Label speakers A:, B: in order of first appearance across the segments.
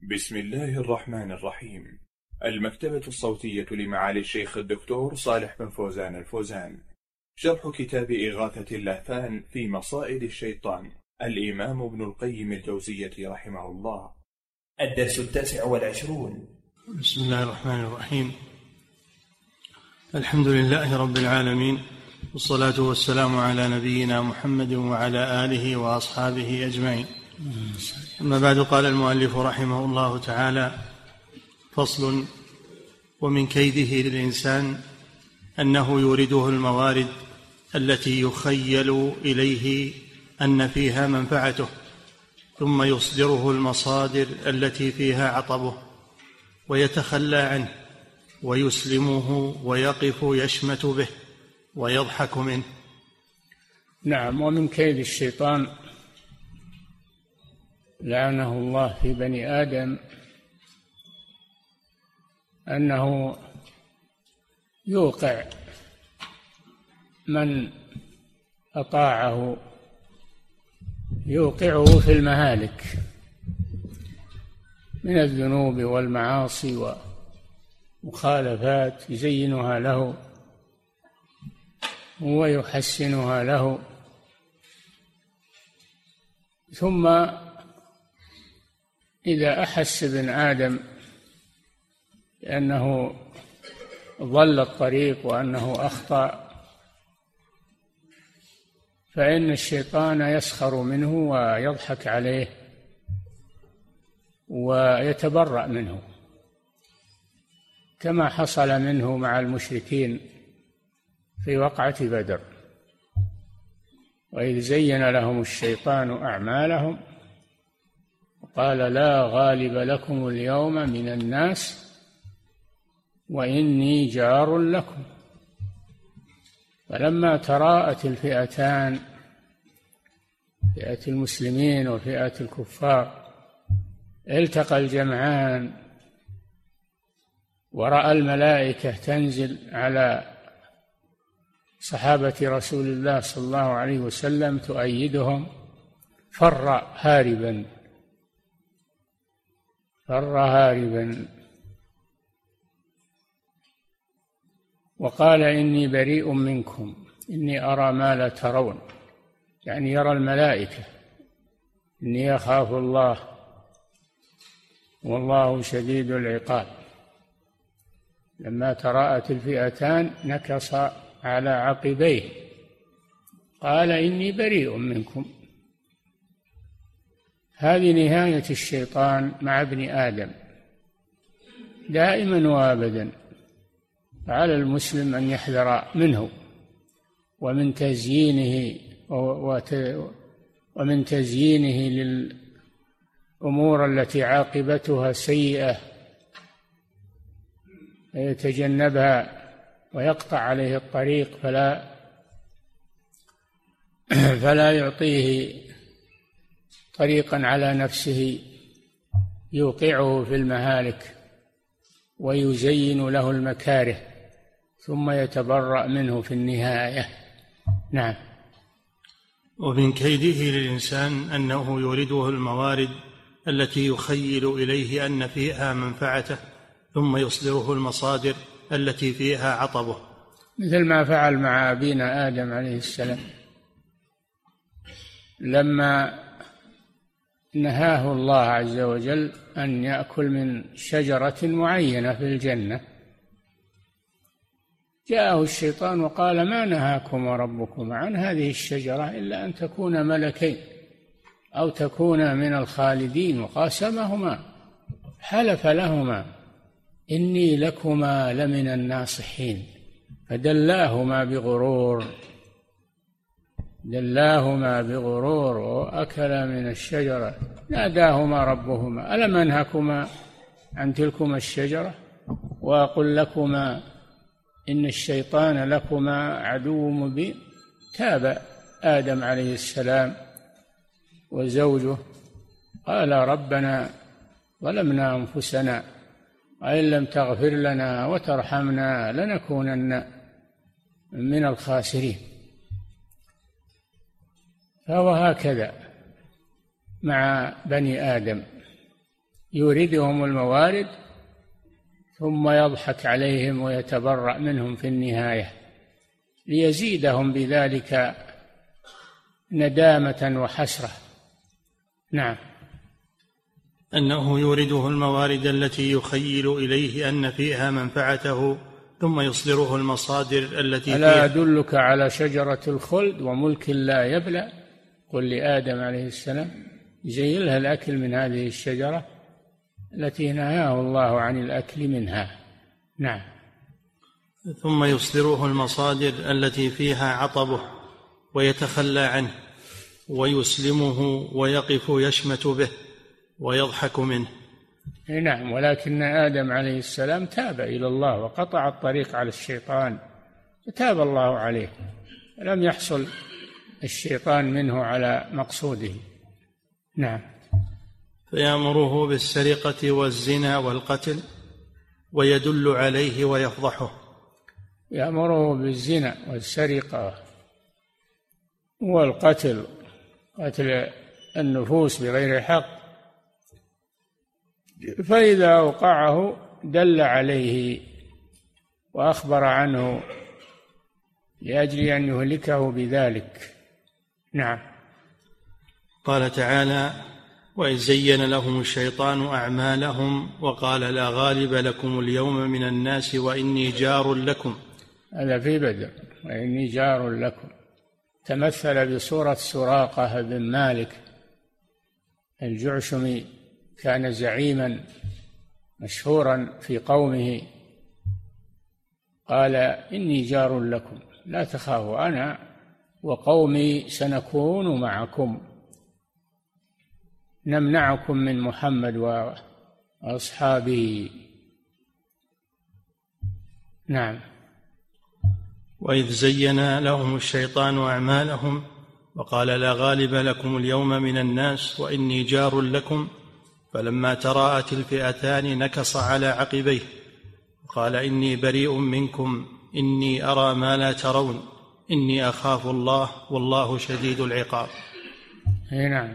A: بسم الله الرحمن الرحيم. المكتبة الصوتية لمعالي الشيخ الدكتور صالح بن فوزان الفوزان. شرح كتاب إغاثة اللهفان في مصائد الشيطان، الإمام ابن القيم الجوزية رحمه الله.
B: الدرس 29.
C: بسم الله الرحمن الرحيم. الحمد لله رب العالمين، والصلاة والسلام على نبينا محمد وعلى آله وأصحابه أجمعين. أما بعد، قال المؤلف رحمه الله تعالى: فصل: ومن كيده للإنسان أنه يورده الموارد التي يخيل إليه أن فيها منفعته، ثم يصدره المصادر التي فيها عطبه، ويتخلى عنه ويسلمه ويقف يشمت به ويضحك منه.
D: نعم. ومن كيد الشيطان لعنه الله في بني آدم أنه يوقع من أطاعه، يوقعه في المهالك من الذنوب والمعاصي ومخالفات، يزينها له ويحسنها له، ثم إذا أحس ابن آدم بأنه ضل الطريق وأنه أخطأ، فإن الشيطان يسخر منه ويضحك عليه ويتبرأ منه، كما حصل منه مع المشركين في وقعة بدر، وإذ زين لهم الشيطان أعمالهم وقال: لا غالب لكم اليوم من الناس وإني جار لكم. فلما تراءت الفئتان، فئة المسلمين وفئة الكفار، التقى الجمعان، ورأى الملائكة تنزل على صحابة رسول الله صلى الله عليه وسلم تؤيدهم، فر هاربا وقال: إني بريء منكم إني أرى ما لا ترون، يعني يرى الملائكة، إني أخاف الله والله شديد العقاب. لما تراءت الفئتان نكص على عقبيه، قال: إني بريء منكم. هذه نهاية الشيطان مع ابن آدم دائما وابدا، على المسلم أن يحذر منه ومن تزيينه للأمور التي عاقبتها سيئة، يتجنبها ويقطع عليه الطريق فلا يعطيه طريقا على نفسه يوقعه في المهالك ويزين له المكاره، ثم يتبرأ منه في النهاية. نعم.
C: ومن كيده للإنسان أنه يورده الموارد التي يخيل إليه أن فيها منفعته، ثم يصدره المصادر التي فيها عطبه،
D: مثل ما فعل مع أبينا آدم عليه السلام لما نهاه الله عز وجل أن يأكل من شجرة معينة في الجنة، جاءه الشيطان وقال: ما نهاكم ربكم عن هذه الشجرة إلا أن تكونا ملكين أو تكونا من الخالدين. وقاسمهما، حلف لهما: إني لكما لمن الناصحين. فدلاهما بغرور وأكلا من الشجرة، ناداهما ربهما: ألم أنهكما عن تلكما الشجرة وأقل لكما إن الشيطان لكما عدو مبين. تاب آدم عليه السلام وزوجه، قال: ربنا ظلمنا أنفسنا وإن لم تغفر لنا وترحمنا لنكونن من الخاسرين. فهو هكذا مع بني آدم، يوردهم الموارد ثم يضحك عليهم ويتبرأ منهم في النهاية ليزيدهم بذلك ندامة وحسرة. نعم.
C: أنه يورده الموارد التي يخيل إليه أن فيها منفعته ثم يصدره المصادر التي
D: ألا أدلك على شجرة الخلد وملك لا يبلى؟ قل لآدم عليه السلام يزيلها الأكل من هذه الشجرة التي نهاه الله عن الأكل منها. نعم.
C: ثم يصدره المصادر التي فيها عطبه ويتخلى عنه ويسلمه ويقف يشمت به ويضحك منه.
D: نعم. ولكن آدم عليه السلام تاب إلى الله وقطع الطريق على الشيطان فتاب الله عليه، لم يحصل الشيطان منه على مقصوده. نعم.
C: فيأمره بالسرقة والزنا والقتل ويدل عليه ويفضحه.
D: يأمره بالزنا والسرقة والقتل، قتل النفوس بغير حق، فإذا أوقعه دل عليه وأخبر عنه لأجل أن يهلكه بذلك. نعم.
C: قال تعالى: وإذ زين لهم الشيطان أعمالهم وقال لا غالب لكم اليوم من الناس وإني جار لكم.
D: هذا في بدر، وإني جار لكم. تمثل بصورة سراقة بن مالك الجعشمي، كان زعيما مشهورا في قومه، قال إني جار لكم لا تخافوا أنا وقومي سنكون معكم نمنعكم من محمد وأصحابه. نعم.
C: وإذ زين لهم الشيطان أعمالهم وقال لا غالب لكم اليوم من الناس وإني جار لكم فلما تراءت الفئتان نكص على عقبيه وقال إني بريء منكم إني أرى ما لا ترون إني أخاف الله والله شديد العقاب.
D: نعم.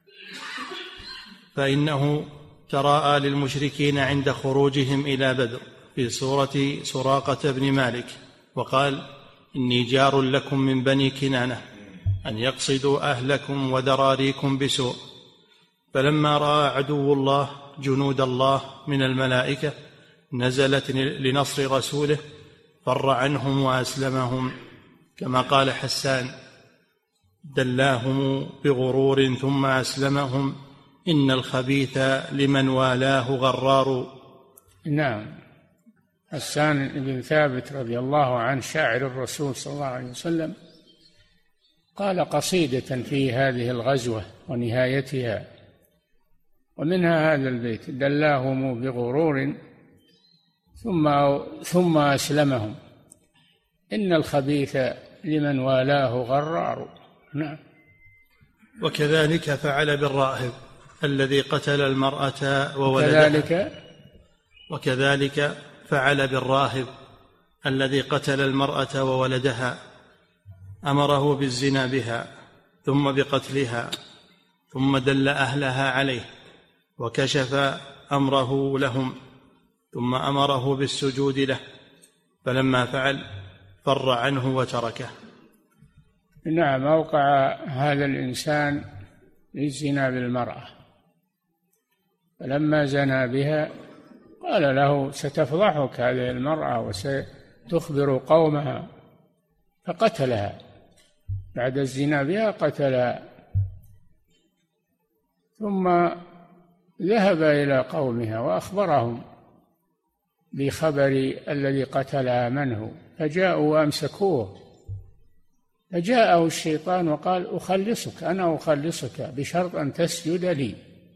C: فإنه تراءى للمشركين عند خروجهم إلى بدر في صورة سراقة بن مالك وقال إني جار لكم من بني كنانة أن يقصدوا أهلكم وذراريكم بسوء. فلما رأى عدو الله جنود الله من الملائكة نزلت لنصر رسوله فر عنهم وأسلمهم، كما قال حسان: دلاهم بغرور ثم أسلمهم إن الخبيث لمن والاه غرار.
D: نعم. حسان بن ثابت رضي الله عنه شاعر الرسول صلى الله عليه وسلم قال قصيدة في هذه الغزوة ونهايتها، ومنها هذا البيت: دلاهم بغرور ثم أسلمهم إن الخبيث لمن والاه غرار. نعم.
C: وكذلك فعل بالراهب الذي قتل المرأة وولدها. وكذلك فعل بالراهب الذي قتل المرأة وولدها، أمره بالزنا بها ثم بقتلها ثم دل أهلها عليه وكشف أمره لهم ثم أمره بالسجود له، فلما فعل فر عنه وتركه.
D: نعم. أوقع هذا الإنسان للزنا بالمرأة، فلما زنى بها قال له ستفضحك هذه المرأة وستخبر قومها، فقتلها بعد الزنا بها، قتلها ثم ذهب إلى قومها وأخبرهم بخبر الذي قتلها منه، فجاءوا وأمسكوه، فجاءه الشيطان وقال أخلصك، أنا أخلصك بشرط أن تسجد لي،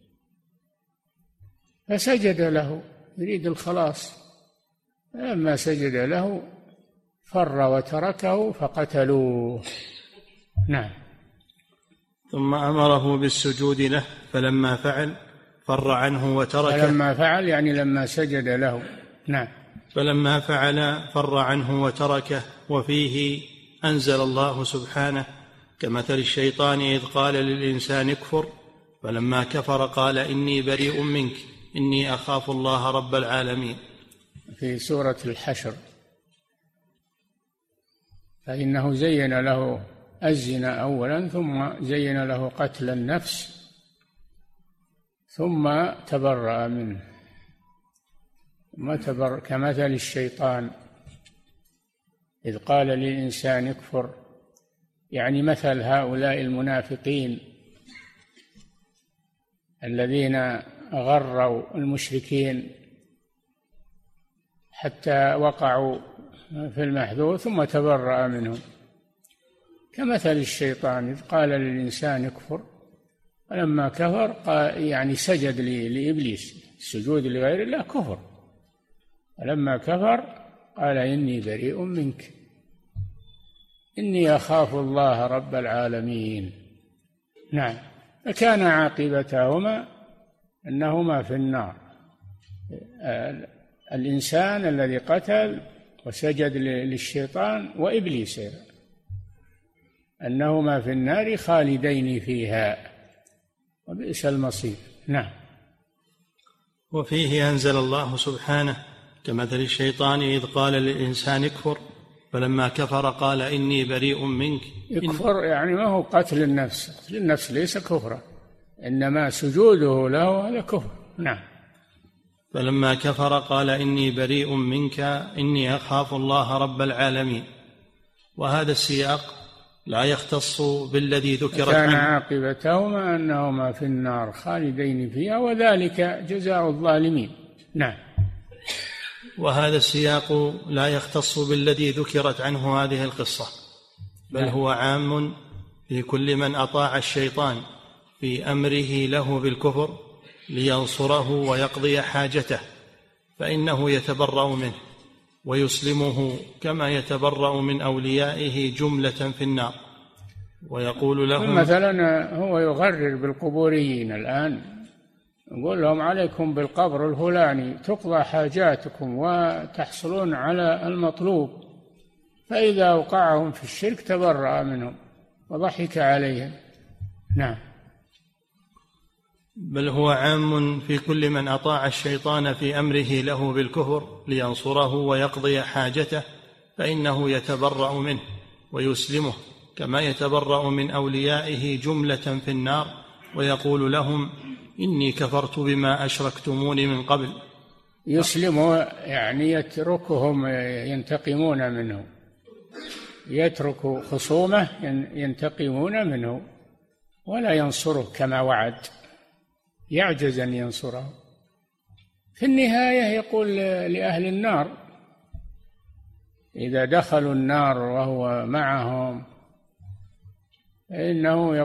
D: فسجد له يريد الخلاص، فلما سجد له فر وتركه فقتلوه. نعم.
C: ثم أمره بالسجود له فلما فعل فر عنه وتركه.
D: فلما فعل يعني لما سجد له. نعم.
C: فلما فعل فر عنه وتركه. وفيه أنزل الله سبحانه: كمثل الشيطان إذ قال للإنسان اكفر فلما كفر قال إني بريء منك إني أخاف الله رب العالمين.
D: في سورة الحشر: فإنه زين له الزنا أولا ثم زين له قتل النفس ثم تبرأ منه كمثل الشيطان إذ قال للإنسان اكفر، يعني مثل هؤلاء المنافقين الذين غروا المشركين حتى وقعوا في المحذور ثم تبرأ منهم، كمثل الشيطان إذ قال للإنسان اكفر فلما كفر قال يعني سجد لإبليس، السجود لغير الله كفر، فلما كفر قال إني بريء منك إني أخاف الله رب العالمين. نعم، فكان عاقبتهما أنهما في النار. الإنسان الذي قتل وسجد للشيطان وإبليس أنهما في النار خالدين فيها وبئس المصير. نعم.
C: وفيه أنزل الله سبحانه: كمثل الشيطان إذ قال للإنسان اكفر فلما كفر قال إني بريء منك.
D: يكفر يعني ما هو قتل النفس، قتل النفس ليس كفرا، إنما سجوده له هذا كفر. نعم.
C: فلما كفر قال إني بريء منك إني أخاف الله رب العالمين. وهذا السياق لا يختص بالذي ذكرت
D: كان
C: عنه.
D: عاقبتهما أنهما في النار خالدين فيها وذلك جزاء الظالمين. نعم.
C: وهذا السياق لا يختص بالذي ذكرت عنه هذه القصة، بل هو عام في كل من أطاع الشيطان في أمره له بالكفر لينصره ويقضي حاجته، فإنه يتبرأ منه ويسلمه كما يتبرأ من أوليائه جملة في النار، ويقول لهم
D: مثلا هو يغرر بالقبوريين الآن، يقول لهم عليكم بالقبر الفلاني تقضى حاجاتكم وتحصلون على المطلوب، فإذا أوقعهم في الشرك تبرأ منهم وضحك عليهم. نعم.
C: بل هو عام في كل من أطاع الشيطان في أمره له بالكفر لينصره ويقضي حاجته، فإنه يتبرأ منه ويسلمه كما يتبرأ من أوليائه جملة في النار، ويقول لهم إني كفرت بما أشركتموني من قبل.
D: يسلمه يعني يتركهم ينتقمون منه، يترك خصومه ينتقمون منه ولا ينصره كما وعد، يعجز أن ينصره. في النهاية يقول لأهل النار إذا دخلوا النار وهو معهم فإنه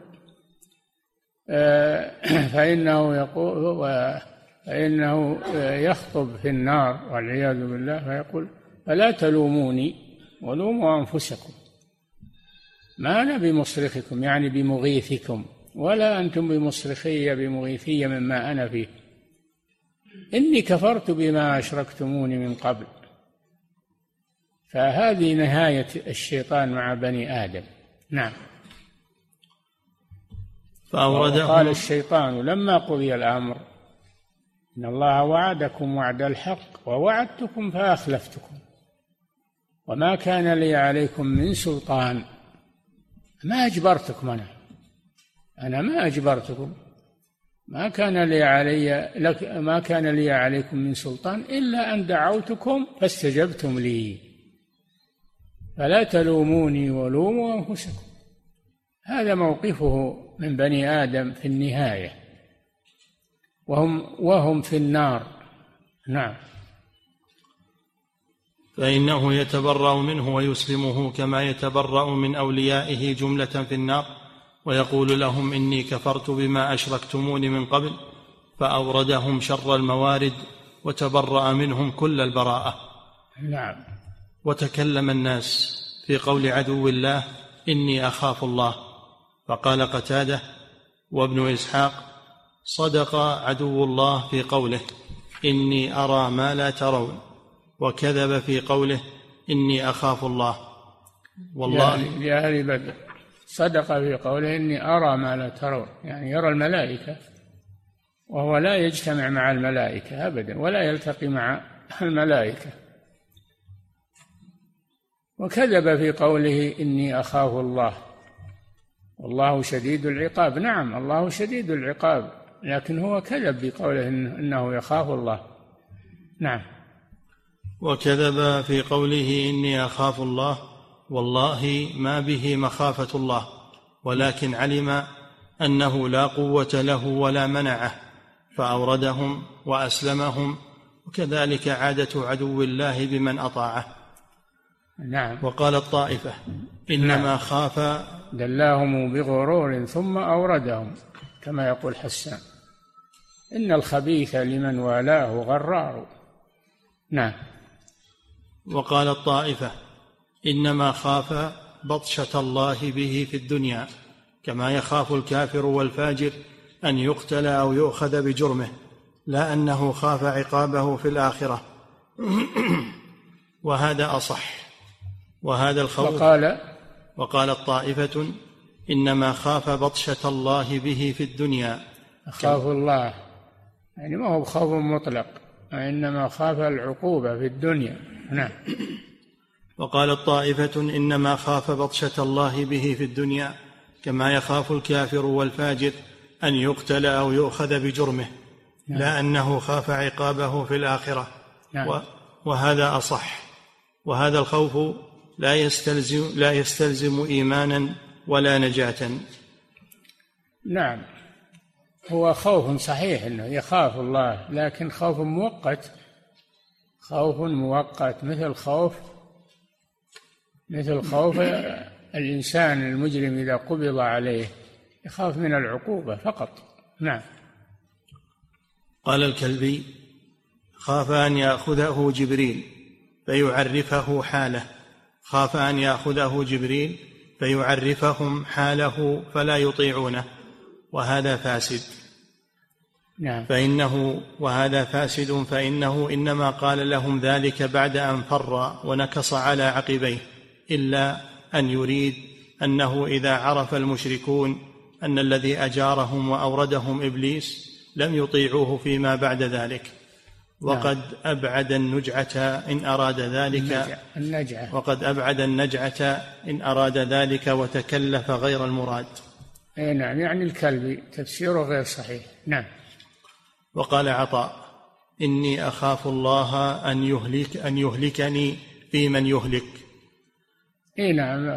D: يخطب في النار والعياذ بالله فيقول فلا تلوموني ولوموا أنفسكم ما أنا بمصرخكم، يعني بمغيثكم، ولا أنتم بمغيثية مما أنا فيه، إني كفرت بما أشركتموني من قبل. فهذه نهاية الشيطان مع بني آدم. نعم. قال الشيطان لما قضي الأمر إن الله وعدكم وعد الحق ووعدتكم فأخلفتكم وما كان لي عليكم من سلطان. ما أجبرتكم، أنا ما أجبرتكم، ما كان لي عليكم من سلطان إلا أن دعوتكم فاستجبتم لي فلا تلوموني ولوموا أنفسكم. هذا موقفه من بني آدم في النهاية وهم في النار. نعم.
C: فإنه يتبرأ منه ويسلمه كما يتبرأ من أوليائه جملة في النار، ويقول لهم إني كفرت بما أشركتموني من قبل، فأوردهم شر الموارد وتبرأ منهم كل البراءة.
D: نعم.
C: وتكلم الناس في قول عدو الله إني أخاف الله، فقال قتادة وابن إسحاق صدق عدو الله في قوله إني أرى ما لا ترون، وكذب في قوله إني أخاف الله. والله
D: لأهل بدر صدق في قوله إني أرى ما لا ترون، يعني يرى الملائكة وهو لا يجتمع مع الملائكة أبدا ولا يلتقي مع الملائكة. وكذب في قوله إني أخاف الله والله شديد العقاب. نعم الله شديد العقاب، لكن هو كذب بقوله إنه يخاف الله. نعم.
C: وكذب في قوله إني أخاف الله والله ما به مخافة الله، ولكن علم أنه لا قوة له ولا منعه فأوردهم وأسلمهم، وكذلك عادة عدو الله بمن أطاعه.
D: نعم.
C: وقال الطائفة إنما خاف،
D: دلاهم بغرور ثم أوردهم، كما يقول حسان إن الخبيث لمن والاه غرار. نعم.
C: وقال الطائفة إنما خاف بطشة الله به في الدنيا كما يخاف الكافر والفاجر أن يقتل أو يؤخذ بجرمه، لا أنه خاف عقابه في الآخرة. وهذا أصح. وهذا الخوف. وقال الطائفة إنما خاف بطشة الله به في الدنيا.
D: خاف الله يعني ما هو خوف مطلق، وإنما خاف العقوبة في الدنيا. نعم.
C: وقال الطائفة إنما خاف بطشة الله به في الدنيا كما يخاف الكافر والفاجر أن يقتل أو يؤخذ بجرمه، لا أنه خاف عقابه في الآخرة. وهذا أصح. وهذا الخوف لا يستلزم إيمانا ولا نجاة.
D: نعم هو خوف صحيح أنه يخاف الله، لكن خوف مؤقت، خوف مؤقت مثل خوف الإنسان المجرم إذا قبض عليه يخاف من العقوبة فقط. نعم.
C: قال الكلبي خاف أن يأخذه جبريل فيعرفه حاله، خاف أن يأخذه جبريل فيعرفهم حاله فلا يطيعونه، وهذا فاسد.
D: نعم.
C: وهذا فاسد فإنه إنما قال لهم ذلك بعد أن فر ونكص على عقبيه، إلا أن يريد أنه إذا عرف المشركون أن الذي أجارهم وأوردهم إبليس لم يطيعوه فيما بعد ذلك، وقد أبعد النجعة إن أراد ذلك وقد أبعد النجعة إن أراد ذلك وتكلف غير المراد.
D: نعم يعني الكلبي تفسيره غير صحيح. نعم.
C: وقال عطاء إني أخاف الله أن يهلكني في من يهلك.
D: نعم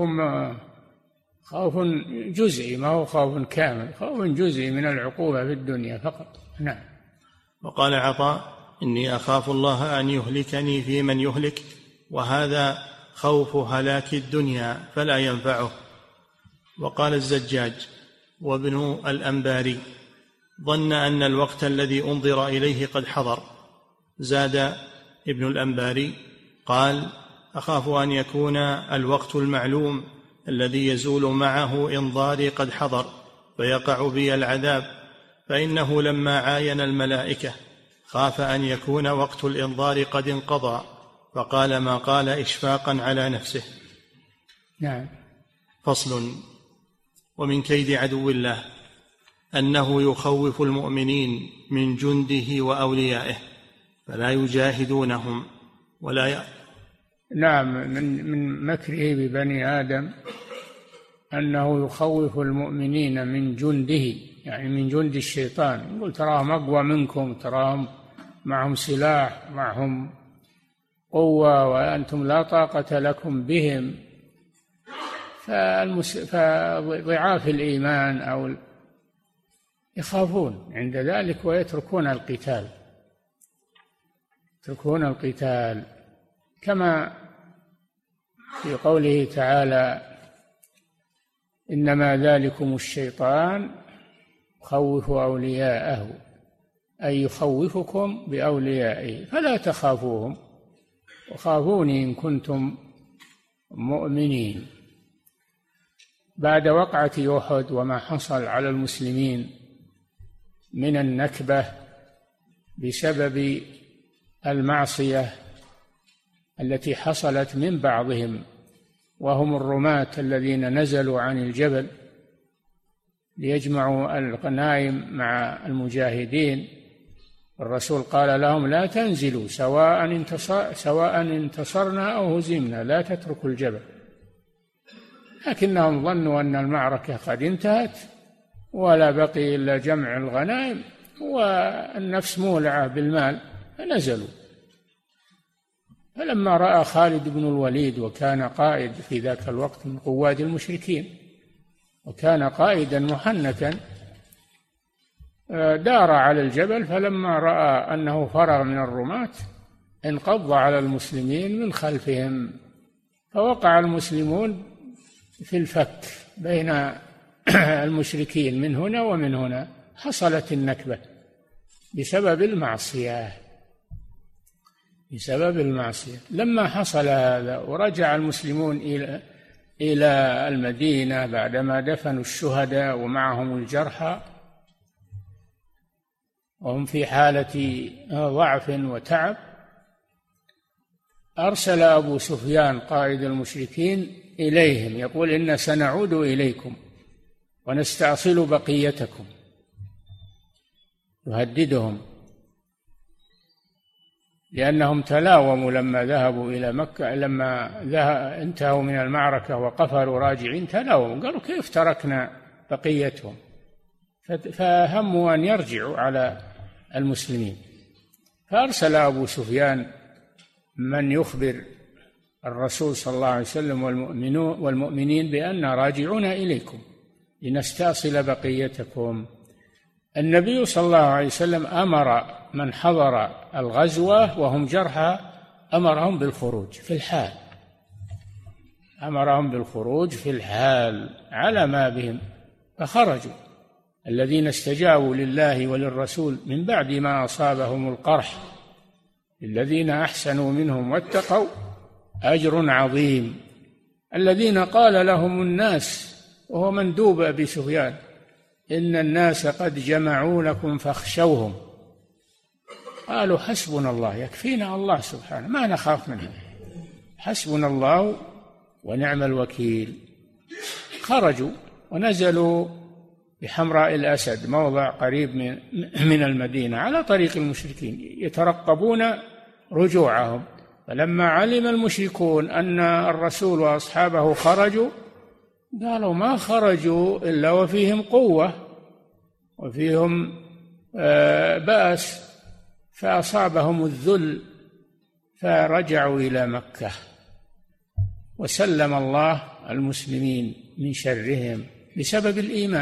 D: خوف جزئي، ما هو خوف كامل، خوف جزئي من العقوبة في الدنيا فقط. نعم.
C: وقال عطاء إني أخاف الله أن يهلكني في من يهلك، وهذا خوف هلاك الدنيا فلا ينفعه. وقال الزجاج وابن الأنباري ظن أن الوقت الذي أنظر إليه قد حضر. زاد ابن الأنباري قال أخاف أن يكون الوقت المعلوم الذي يزول معه إنظاري قد حضر فيقع بي العذاب، فإنه لما عاين الملائكة خاف أن يكون وقت الإنظار قد انقضى فقال ما قال إشفاقا على نفسه.
D: نعم.
C: فصل. ومن كيد عدو الله أنه يخوف المؤمنين من جنده وأوليائه فلا يجاهدونهم ولا
D: نعم من مكره ببني آدم أنه يخوف المؤمنين من جنده، يعني من جند الشيطان، يقول تراهم أقوى منكم، تراهم معهم سلاح، معهم قوة، وأنتم لا طاقة لكم بهم، فضعاف الإيمان أو يخافون عند ذلك ويتركون القتال، كما في قوله تعالى إنما ذلكم الشيطان يخوف أولياءه، أي يخوفكم بأوليائه فلا تخافوهم وخافوني إن كنتم مؤمنين. بعد وقعة أحد وما حصل على المسلمين من النكبة بسبب المعصية التي حصلت من بعضهم وهم الرماة الذين نزلوا عن الجبل ليجمعوا الغنائم مع المجاهدين. الرسول قال لهم: لا تنزلوا سواء انتصرنا أو هزمنا، لا تتركوا الجبل. لكنهم ظنوا أن المعركة قد انتهت ولا بقي إلا جمع الغنائم والنفس مولعة بالمال، فنزلوا. فلما رأى خالد بن الوليد، وكان قائد في ذاك الوقت من قواد المشركين وكان قائدا محنكا، دار على الجبل، فلما رأى أنه فرغ من الرماة انقض على المسلمين من خلفهم، فوقع المسلمون في الفك بين المشركين من هنا ومن هنا. حصلت النكبة بسبب المعصية. لما حصل هذا ورجع المسلمون إلى المدينة بعدما دفنوا الشهداء ومعهم الجرحى وهم في حالة ضعف وتعب، أرسل أبو سفيان قائد المشركين إليهم يقول: إن سنعود إليكم ونستأصل بقيتكم، يهددهم، لأنهم تلاوموا لما ذهبوا إلى مكة، لما انتهوا من المعركة وقفلوا راجعين تلاوموا، قالوا: كيف تركنا بقيتهم؟ فهموا أن يرجعوا على المسلمين. فأرسل أبو سفيان من يخبر الرسول صلى الله عليه وسلم والمؤمنين بأن راجعون إليكم لنستأصل بقيتكم. النبي صلى الله عليه وسلم أمر من حضر الغزوة وهم جرحى، أمرهم بالخروج في الحال على ما بهم، فخرجوا. الذين استجابوا لله وللرسول من بعد ما أصابهم القرح الذين أحسنوا منهم واتقوا أجر عظيم. الذين قال لهم الناس، وهو مندوب أبي سفيان: إن الناس قد جمعوا لكم فاخشوهم. قالوا: حسبنا الله، يكفينا الله سبحانه، ما نخاف منه، حسبنا الله ونعم الوكيل. خرجوا ونزلوا بحمراء الأسد، موضع قريب من المدينة، على طريق المشركين، يترقبون رجوعهم. فلما علم المشركون أن الرسول وأصحابه خرجوا، قالوا: ما خرجوا إلا وفيهم قوة وفيهم بأس، فأصابهم الذل فرجعوا إلى مكة، وسلم الله المسلمين من شرهم بسبب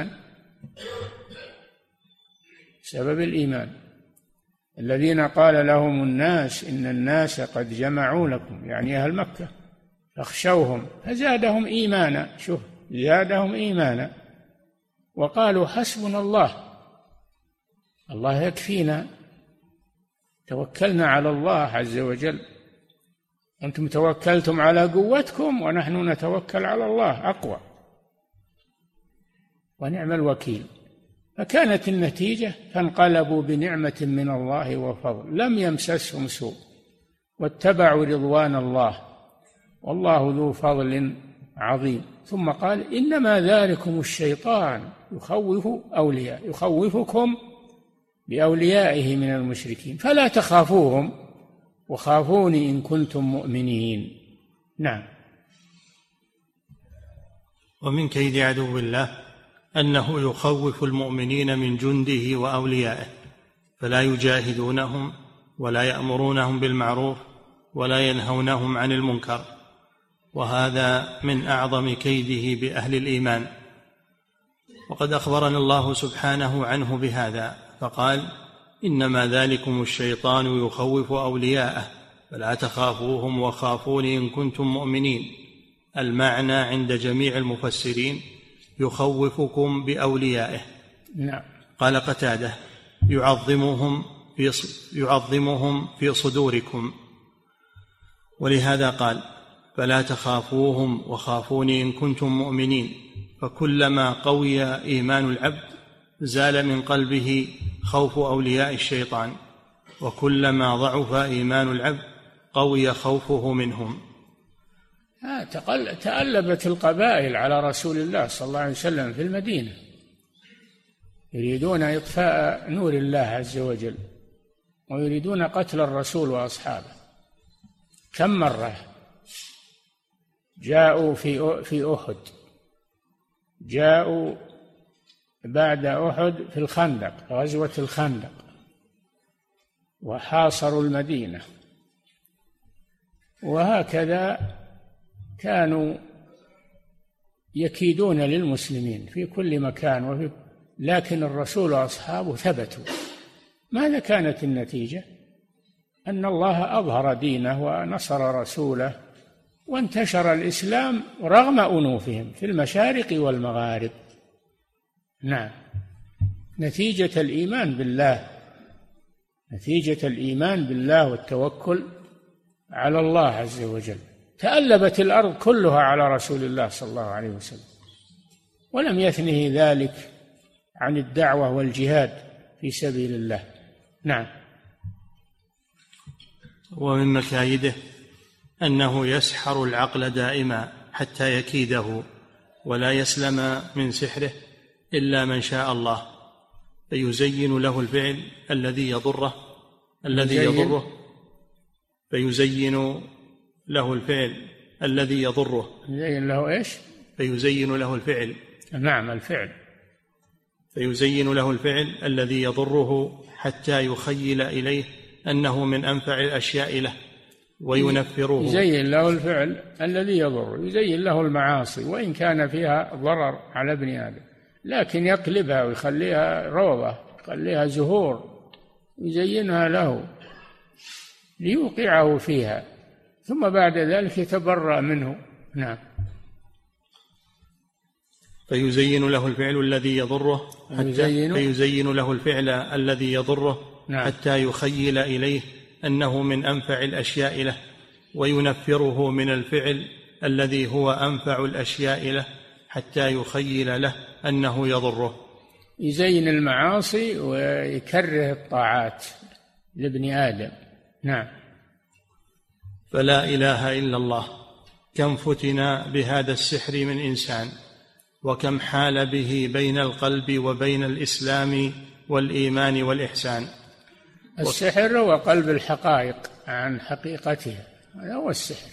D: الإيمان. الذين قال لهم الناس إن الناس قد جمعوا لكم، يعني أهل مكة، فاخشوهم فزادهم إيمانا، وقالوا: حسبنا الله يكفينا، توكلنا على الله عز وجل. أنتم توكلتم على قوتكم ونحن نتوكل على الله أقوى، ونعم الوكيل. فكانت النتيجة فانقلبوا بنعمة من الله وفضل، لم يمسسهم سوء واتبعوا رضوان الله، والله ذو فضل عظيم. ثم قال: إنما ذلكم الشيطان يخوفكم بأوليائه من المشركين، فلا تخافوهم وخافوني إن كنتم مؤمنين. نعم.
C: ومن كيد عدو الله أنه يخوف المؤمنين من جنده وأوليائه، فلا يجاهدونهم ولا يأمرونهم بالمعروف ولا ينهونهم عن المنكر، وهذا من أعظم كيده بأهل الإيمان. وقد أخبرنا الله سبحانه عنه بهذا فقال: إنما ذلكم الشيطان يخوف أولياءه فلا تخافوهم وخافوني إن كنتم مؤمنين. المعنى عند جميع المفسرين: يخوفكم بأوليائه.
D: نعم.
C: قال قتادة: يعظمهم في صدوركم. ولهذا قال: فلا تخافوهم وخافوني إن كنتم مؤمنين. فكلما قوي إيمان العبد زال من قلبه خوف أولياء الشيطان، وكلما ضعف إيمان العبد قوي خوفه منهم.
D: تألبت القبائل على رسول الله صلى الله عليه وسلم في المدينة، يريدون إطفاء نور الله عز وجل، ويريدون قتل الرسول وأصحابه. كم مرة جاءوا في أحد، جاءوا بعد أحد في الخندق، غزوة الخندق، وحاصروا المدينة. وهكذا كانوا يكيدون للمسلمين في كل مكان لكن الرسول وأصحابه ثبتوا. ماذا كانت النتيجة؟ أن الله أظهر دينه ونصر رسوله، وانتشر الإسلام رغم أنوفهم في المشارق والمغارب. نعم، نتيجة الإيمان بالله، نتيجة الإيمان بالله والتوكل على الله عز وجل. تألبت الأرض كلها على رسول الله صلى الله عليه وسلم، ولم يثنه ذلك عن الدعوة والجهاد في سبيل الله. نعم.
C: ومن مكايده أنه يسحر العقل دائما حتى يكيده، ولا يسلم من سحره إلا من شاء الله، فيزين له الفعل الذي يضره فيزين له الفعل الذي يضره.
D: يزين له إيش؟
C: فيزين له الفعل.
D: نعم، الفعل.
C: فيزين له الفعل الذي يضره حتى يخيل إليه أنه من أنفع الأشياء له وينفره.
D: يزين له الفعل الذي يضره، يزين له المعاصي وإن كان فيها ضرر على ابن آدم، لكن يقلبها ويخليها روضة، يخليها زهور، يزينها له ليوقعه فيها، ثم بعد ذلك يتبرأ منه. نعم.
C: فيزين له الفعل الذي يضره فيزين له الفعل الذي يضره. نعم. حتى يخيل إليه أنه من أنفع الأشياء له وينفره من الفعل الذي هو أنفع الأشياء له حتى يخيل له أنه يضره.
D: يزين المعاصي ويكره الطاعات لابن آدم. نعم.
C: فلا إله إلا الله، كم فتنا بهذا السحر من إنسان، وكم حال به بين القلب وبين الإسلام والإيمان والإحسان.
D: السحر هو قلب الحقائق عن حقيقتها، هذا هو السحر.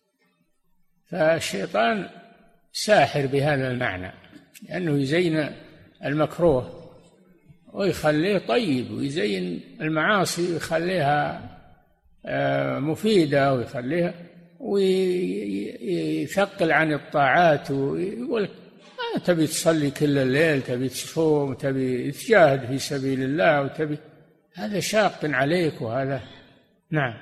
D: فالشيطان ساحر بهذا المعنى، لأنه يزين المكروه ويخليه طيب، ويزين المعاصي ويخليها مفيدة، ويثقل عن الطاعات، ويقول تبي تصلي كل الليل، تبي تصوم، تبي تجاهد في سبيل الله، هذا شاق عليك وهذا. نعم.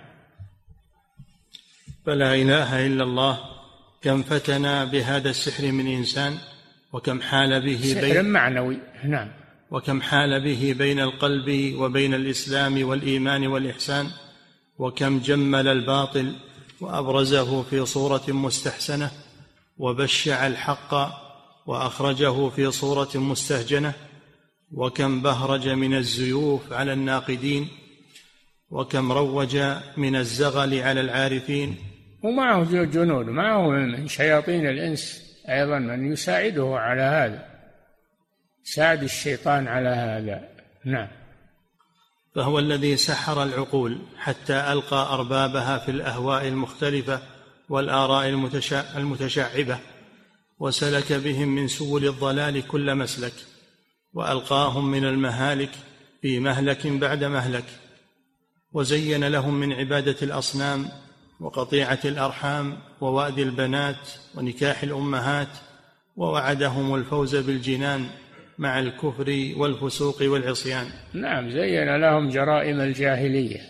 C: فلا إله إلا الله، كم فتنا بهذا السحر من إنسان، وكم حال به
D: سحر معنوي. نعم.
C: وكم حال به بين القلب وبين الإسلام والإيمان والإحسان، وكم جمل الباطل وأبرزه في صورة مستحسنة، وبشع الحق وأخرجه في صورة مستهجنة، وكم بهرج من الزيوف على الناقدين، وكم روج من الزغل على العارفين.
D: ومعه جنود، معه من شياطين الإنس أيضا من يساعده على هذا، ساعد الشيطان على هذا. نعم.
C: فهو الذي سحر العقول حتى ألقى أربابها في الأهواء المختلفة والآراء المتشعبة، وسلك بهم من سبل الضلال كل مسلك، وألقاهم من المهالك في مهلك بعد مهلك، وزين لهم من عبادة الأصنام وقطيعة الأرحام ووأد البنات ونكاح الأمهات، ووعدهم الفوز بالجنان مع الكفر والفسوق والعصيان.
D: نعم، زين لهم جرائم الجاهلية،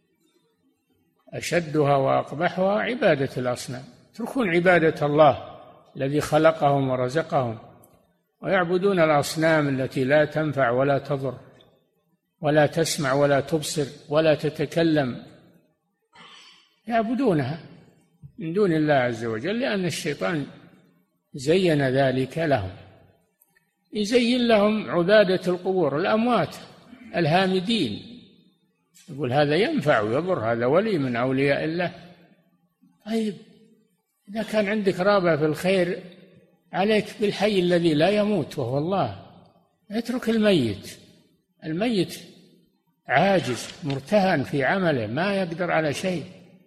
D: أشدها وأقبحها عبادة الأصنام، يتركون عبادة الله الذي خلقهم ورزقهم، ويعبدون الأصنام التي لا تنفع ولا تضر ولا تسمع ولا تبصر ولا تتكلم، يعبدونها من دون الله عز وجل، لأن الشيطان زين ذلك لهم. يزين لهم عبادة القبور، الأموات الهامدين، يقول هذا ينفع ويضر، هذا ولي من أولياء الله. طيب، إذا كان عندك رغبة في الخير عليك بالحي الذي لا يموت وهو الله، اترك الميت عاجز مرتهن في عمله ما يقدر على شيء،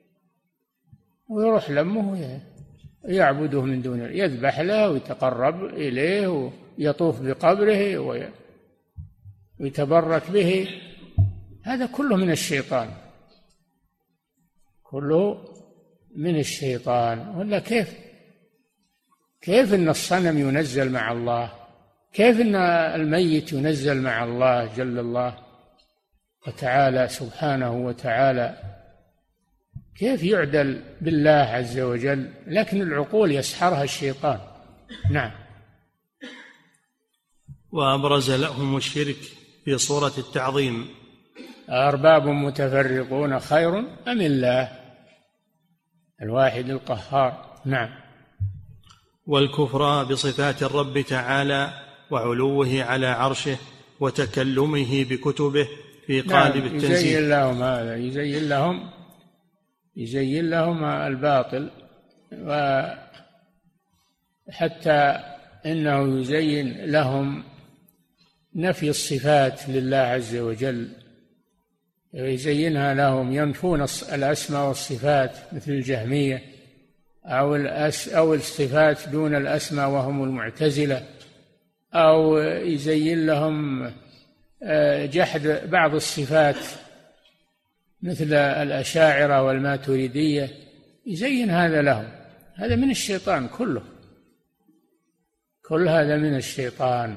D: ويروح لأمه يعبده من دونه، يذبح له ويتقرب إليه ويطوف بقبره ويتبرك به. هذا كله من الشيطان، كله من الشيطان. ولا كيف ان الصنم ينزل مع الله؟ كيف ان الميت ينزل مع الله جل الله وتعالى سبحانه وتعالى؟ كيف يعدل بالله عز وجل؟ لكن العقول يسحرها الشيطان. نعم.
C: وأبرز لهم الشرك في صورة التعظيم:
D: أأرباب متفرقون خير أم الله الواحد القهار؟ نعم.
C: والكفر بصفات الرب تعالى وعلوه على عرشه وتكلمه بكتبه في قالب التنزيه.
D: يزين لهم هذا، يزين لهم الباطل، وحتى إنه يزين لهم نفي الصفات لله عز وجل، يزينها لهم، ينفون الأسماء والصفات مثل الجهمية، أو الصفات دون الأسماء وهم المعتزلة، أو يزين لهم جحد بعض الصفات مثل الأشاعرة والماتريدية، يزين هذا لهم. هذا من الشيطان كله، كل هذا من الشيطان.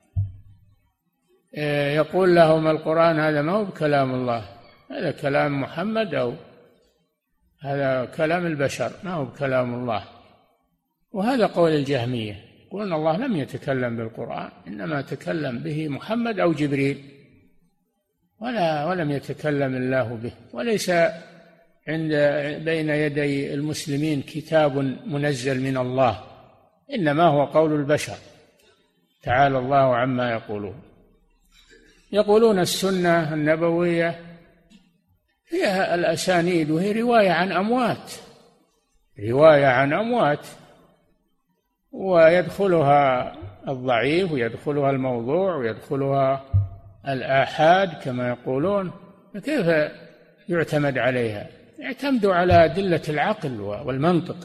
D: يقول لهم القرآن هذا ما هو بكلام الله، هذا كلام محمد، أو هذا كلام البشر، ما هو بكلام الله. وهذا قول الجهمية، يقولون الله لم يتكلم بالقرآن، إنما تكلم به محمد أو جبريل، ولم يتكلم الله به، وليس بين يدي المسلمين كتاب منزل من الله، إنما هو قول البشر، تعالى الله عما يقولون. يقولون السنة النبوية فيها الأسانيد، وهي رواية عن أموات، ويدخلها الضعيف ويدخلها الموضوع ويدخلها الآحاد كما يقولون، فكيف يعتمد عليها؟ يعتمدوا على أدلة العقل والمنطق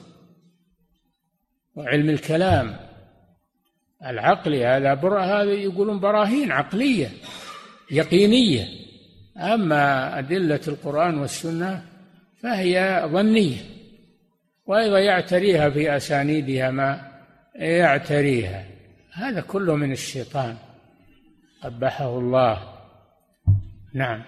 D: وعلم الكلام العقلي. هذا يقولون براهين عقلية يقينية، أما أدلة القرآن والسنة فهي ظنية، وأيضا يعتريها في أسانيدها ما يعتريها. هذا كله من الشيطان قبحه الله. نعم.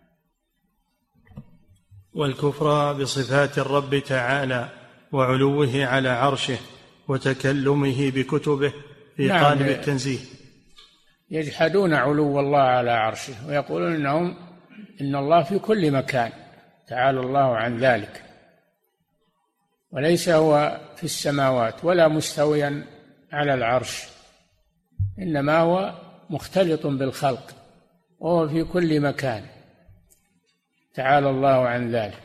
C: والكفر بصفات الرب تعالى وعلوه على عرشه وتكلمه بكتبه في قالب التنزيه.
D: يجحدون علو الله على عرشه، ويقولون إن الله في كل مكان، تعالى الله عن ذلك، وليس هو في السماوات ولا مستويا على العرش، إنما هو مختلط بالخلق، وهو في كل مكان، تعالى الله عن ذلك.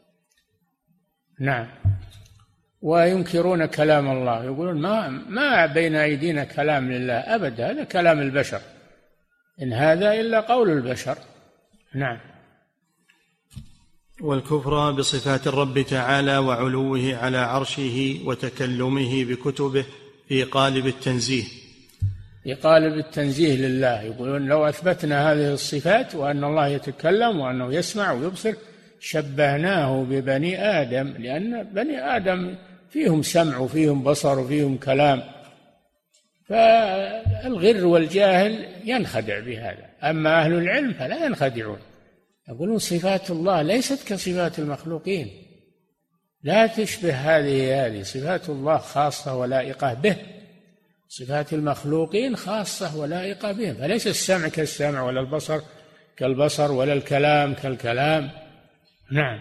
D: نعم. وينكرون كلام الله، يقولون ما بين أيدينا كلام لله أبدا، هذا كلام البشر، إن هذا إلا قول البشر. نعم.
C: والكفر بصفات الرب تعالى وعلوه على عرشه وتكلمه بكتبه في قالب التنزيه.
D: في قالب التنزيه لله، يقولون لو أثبتنا هذه الصفات وأن الله يتكلم وأنه يسمع ويبصر شبهناه ببني آدم، لأن بني آدم فيهم سمع وفيهم بصر وفيهم كلام، فالغر والجاهل ينخدع بهذا، أما أهل العلم فلا ينخدعون. يقولون صفات الله ليست كصفات المخلوقين، لا تشبه هذه صفات الله خاصة ولائقة به، صفات المخلوقين خاصة ولائقة بهم، فليس السمع كالسمع ولا البصر كالبصر ولا الكلام كالكلام. نعم.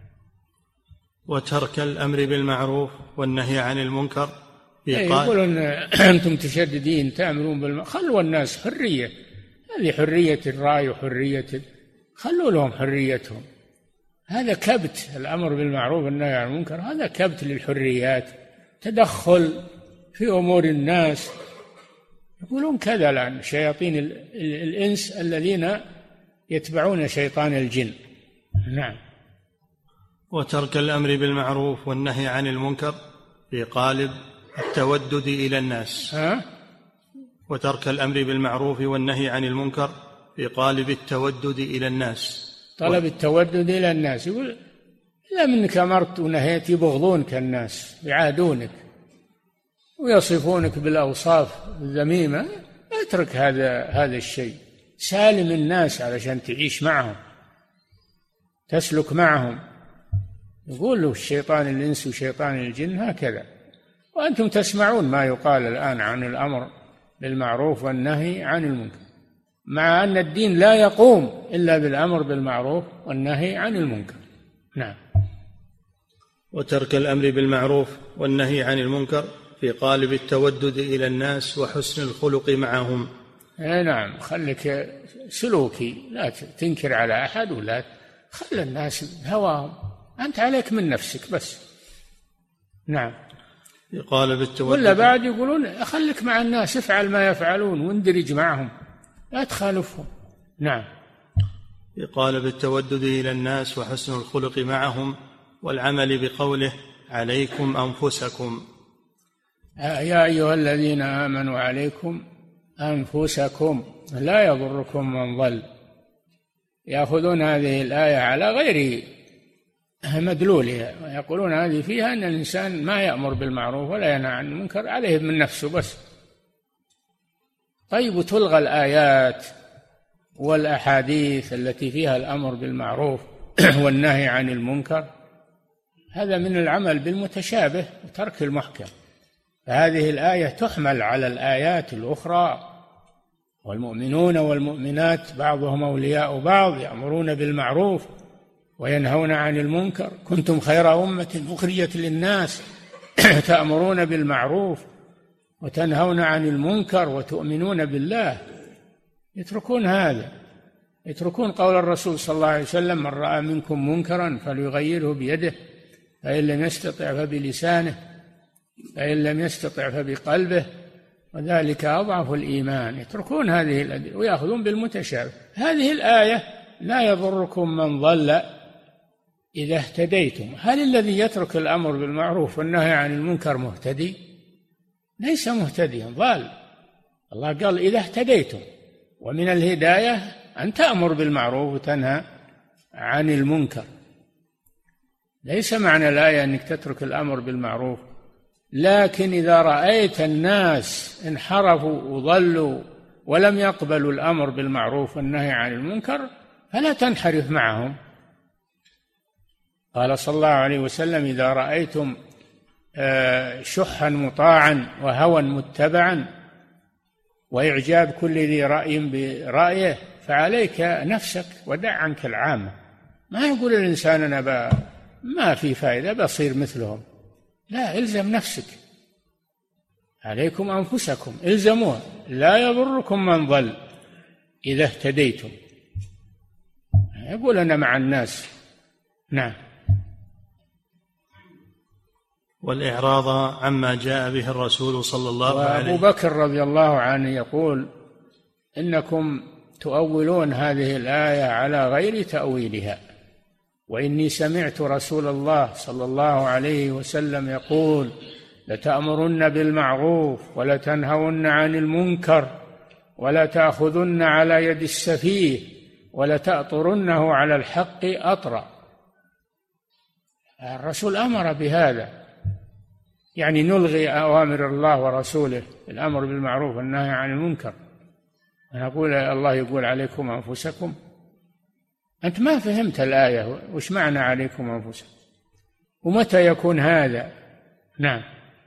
C: وترك الأمر بالمعروف والنهي عن المنكر.
D: يقولون أنتم تشددين تأمرون بالمعروف، خلوا الناس حرية، هذه حرية الرأي وحرية، خلوا لهم حريتهم. هذا كبت، الأمر بالمعروف والنهي عن المنكر هذا كبت للحريات، تدخل في أمور الناس، يقولون كذا الآن شياطين الإنس الذين يتبعون شيطان الجن. نعم.
C: وترك الأمر بالمعروف والنهي عن المنكر في قالب التودد إلى الناس. وترك الأمر بالمعروف والنهي عن المنكر في قالب التودد إلى الناس،
D: طلب التودد إلى الناس. يقول إذا منك أمرت ونهيت يبغضونك الناس، يعادونك ويصفونك بالأوصاف الذميمة، اترك هذا الشيء، سالم الناس علشان تعيش معهم، تسلك معهم. يقول له الشيطان الإنس وشيطان الجن هكذا، وأنتم تسمعون ما يقال الآن عن الأمر بالمعروف والنهي عن المنكر، مع أن الدين لا يقوم إلا بالأمر بالمعروف والنهي عن المنكر. نعم.
C: وترك الأمر بالمعروف والنهي عن المنكر في قالب التودد إلى الناس وحسن الخلق معهم.
D: نعم، خلك سلوكي، لا تنكر على أحد ولا خلي الناس هواهم، أنت عليك من نفسك بس. نعم.
C: في قالب التودد،
D: ولا بعد يقولون خليك مع الناس، افعل ما يفعلون واندرج معهم، لا تخالفهم. نعم.
C: في قالب التودد إلى الناس وحسن الخلق معهم، والعمل بقوله عليكم أنفسكم.
D: يا أيها الذين آمنوا عليكم أنفسكم لا يضركم من ضل. يأخذون هذه الآية على غير مدلولها، ويقولون هذه فيها أن الإنسان ما يأمر بالمعروف ولا ينهى عن المنكر، عليه من نفسه بس. طيب، وتلغى الآيات والأحاديث التي فيها الأمر بالمعروف والنهي عن المنكر، هذا من العمل بالمتشابه وترك المحكم. فهذه الآية تحمل على الآيات الأخرى، والمؤمنون والمؤمنات بعضهم أولياء بعض، يأمرون بالمعروف وينهون عن المنكر، كنتم خير أمة أخرجت للناس تأمرون بالمعروف وتنهون عن المنكر وتؤمنون بالله. يتركون هذا، يتركون قول الرسول صلى الله عليه وسلم: من رأى منكم منكرا فليغيره بيده، فإن لم يستطع فبلسانه، فإن لم يستطع فبقلبه، وذلك أضعف الإيمان. يتركون هذه الأدلة ويأخذون بالمتشابه. هذه الآية لا يضركم من ضل إذا اهتديتم. هل الذي يترك الأمر بالمعروف والنهي عن المنكر مهتدي؟ ليس مهتديا، ضال. الله قال إذا اهتديتم، ومن الهداية أن تأمر بالمعروف وتنهى عن المنكر. ليس معنى الآية أنك تترك الأمر بالمعروف، لكن إذا رأيت الناس انحرفوا وضلوا ولم يقبلوا الأمر بالمعروف والنهي عن المنكر فلا تنحرف معهم. قال صلى الله عليه وسلم: إذا رأيتم شحا مطاعا وهوى متبعا وإعجاب كل ذي رأي برأيه فعليك نفسك ودع عنك العامة. ما يقول الإنسان أنا ما في فائدة بصير مثلهم، لا، الزم نفسك. عليكم أنفسكم، الزموها، لا يضركم من ضل إذا اهتديتم. يقول أنا مع الناس. نعم.
C: والإعراض عما جاء به الرسول صلى الله عليه وسلم.
D: وأبو بكر رضي الله عنه يقول: إنكم تؤولون هذه الآية على غير تأويلها، وإني سمعت رسول الله صلى الله عليه وسلم يقول: لتأمرن بالمعروف ولتنهون عن المنكر ولا تأخذن على يد السفيه ولتأطرنه على الحق أطرا. الرسول أمر بهذا، يعني نلغي أوامر الله ورسوله، الأمر بالمعروف والنهي عن المنكر، نقول الله يقول عليكم أنفسكم. أنت ما فهمت الآية وش معنى عليكم أنفسكم، ومتى يكون هذا؟ نعم.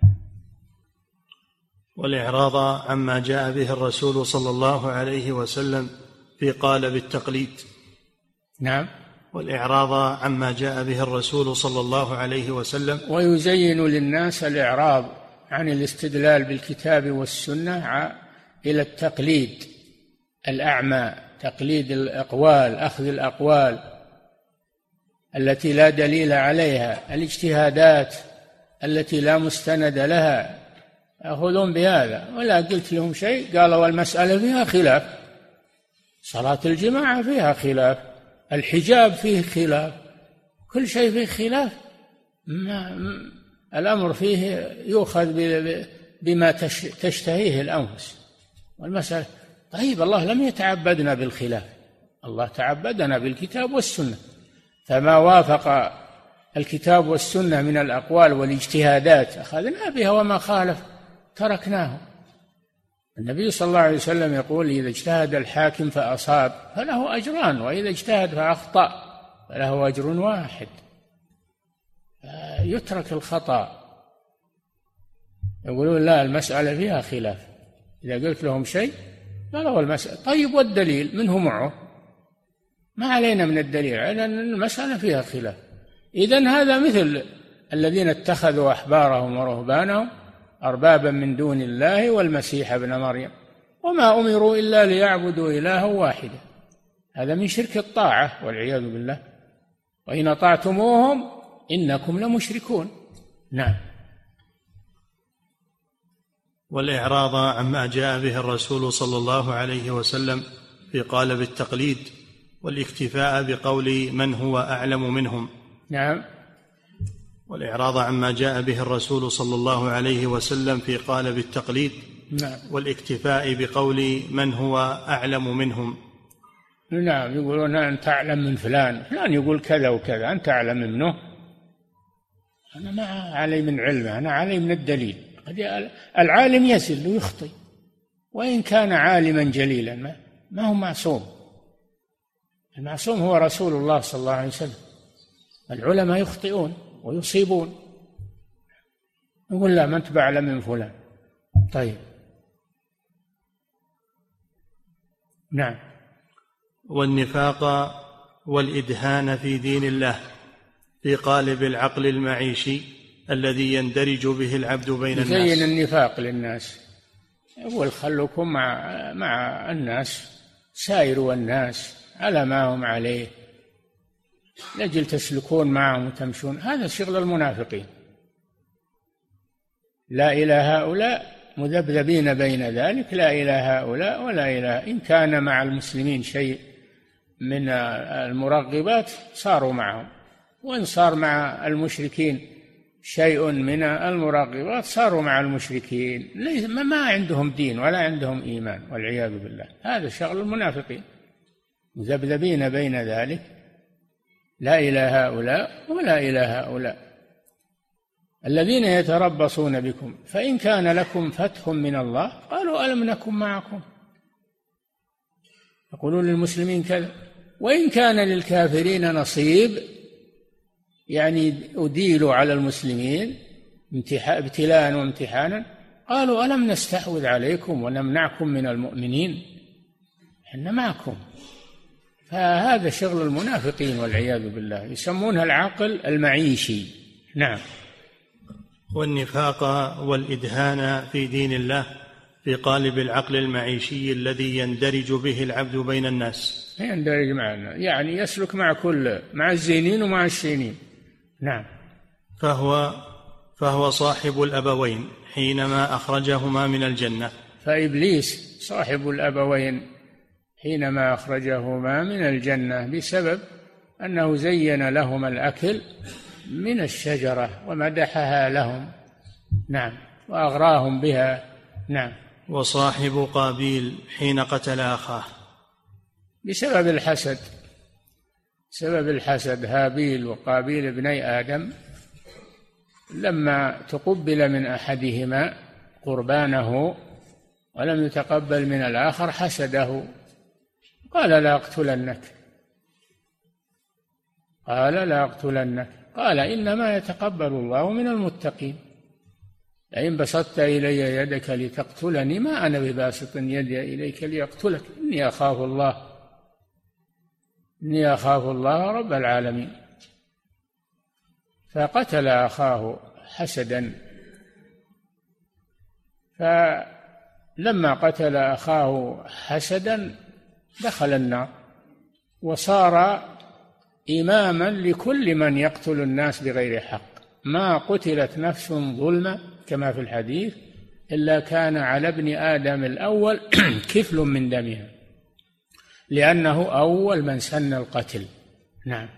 C: والإعراض عما جاء به الرسول صلى الله عليه وسلم في قالب التقليد.
D: نعم.
C: والإعراض عما جاء به الرسول صلى الله عليه وسلم،
D: ويزين للناس الإعراض عن الاستدلال بالكتاب والسنة إلى التقليد الأعمى، تقليد الأقوال، أخذ الأقوال التي لا دليل عليها، الاجتهادات التي لا مستند لها، يأخذون بهذا. ولا قلت لهم شيء قالوا والمسألة فيها خلاف، صلاة الجماعة فيها خلاف، الحجاب فيه خلاف، كل شيء فيه خلاف. الأمر فيه يؤخذ بما تشتهيه الأنفس والمسألة. طيب الله لم يتعبدنا بالخلاف، الله تعبدنا بالكتاب والسنة، فما وافق الكتاب والسنة من الأقوال والاجتهادات أخذنا بها، وما خالف تركناه. النبي صلى الله عليه وسلم يقول إذا اجتهد الحاكم فأصاب فله أجران، وإذا اجتهد فأخطأ فله أجر واحد. يترك الخطأ. يقولون لا المسألة فيها خلاف، إذا قلت لهم شيء قالوا المسألة طيب والدليل منه معه، ما علينا من الدليل على أن المسألة فيها خلاف. إذن هذا مثل الذين اتخذوا أحبارهم ورهبانهم أربابا من دون الله والمسيح ابن مريم وما أمروا إلا ليعبدوا إلها واحدا. هذا من شرك الطاعة والعياذ بالله. وإن أطعتموهم إنكم لمشركون. نعم.
C: والإعراض عما جاء به الرسول صلى الله عليه وسلم في قالب التقليد، والاكتفاء بقول من هو أعلم منهم.
D: نعم.
C: والإعراض عما جاء به الرسول صلى الله عليه وسلم في قالب التقليد.
D: نعم.
C: والاكتفاء بقول من هو أعلم منهم.
D: نعم. يقولون أنت أعلم من فلان، فلان يقول كذا وكذا، أنت أعلم منه. أنا ما علي من علمه، أنا علي من الدليل. العالم يزل ويخطئ وإن كان عالما جليلا، ما هو معصوم. المعصوم هو رسول الله صلى الله عليه وسلم. العلماء يخطئون ويصيبون. يقول لا ما أنت أعلم من فلان. طيب. نعم.
C: والنفاق والإدهان في دين الله في قالب العقل المعيشي الذي يندرج به العبد بين الناس.
D: يزين النفاق للناس، يقول خلوكم مع الناس، سائروا الناس على ما هم عليه، لأجل تسلكون معهم وتمشون. هذا شغل المنافقين. لا إلى هؤلاء مذبذبين بين ذلك، لا إلى هؤلاء ولا إلى. إن كان مع المسلمين شيء من المرغبات صاروا معهم، وإن صار مع المشركين شيء من المرغبات صاروا مع المشركين. ما عندهم دين ولا عندهم إيمان والعياذ بالله. هذا شغل المنافقين، مذبذبين بين ذلك، لا إلى هؤلاء ولا إلى هؤلاء. الذين يتربصون بكم فإن كان لكم فتح من الله قالوا ألم نكن معكم، يقولون للمسلمين كذا. وإن كان للكافرين نصيب، يعني أديلوا على المسلمين ابتلاء وامتحانا، قالوا ألم نستحوذ عليكم ونمنعكم من المؤمنين، إحنا معكم. فهذا شغل المنافقين والعياذ بالله، يسمونها العقل المعيشي. نعم.
C: والنفاق والإدهان في دين الله في قالب العقل المعيشي الذي يندرج به العبد بين الناس.
D: يندرج مع الناس، يعني يسلك مع الزينين ومع الشينين. نعم.
C: فهو صاحب الأبوين حينما أخرجهما من الجنة.
D: فإبليس صاحب الأبوين حينما أخرجهما من الجنة بسبب أنه زين لهما الأكل من الشجرة ومدحها لهم. نعم. وأغراهم بها. نعم.
C: وصاحب قابيل حين قتل أخاه
D: بسبب الحسد. سبب الحسد هابيل وقابيل ابني آدم، لما تقبل من أحدهما قربانه ولم يتقبل من الآخر حسده، قال لا أقتلنك، قال إنما يتقبل الله من المتقين، لئن بسطت إلي يدك لتقتلني ما أنا بباسط يدي إليك لأقتلك إني أخاف الله رب العالمين. فقتل أخاه حسدا. فلما قتل أخاه حسدا دخل النار، وصار إماما لكل من يقتل الناس بغير حق. ما قتلت نفس ظلمة كما في الحديث إلا كان على ابن آدم الأول كفل من دمها، لأنه أول من سن القتل. نعم.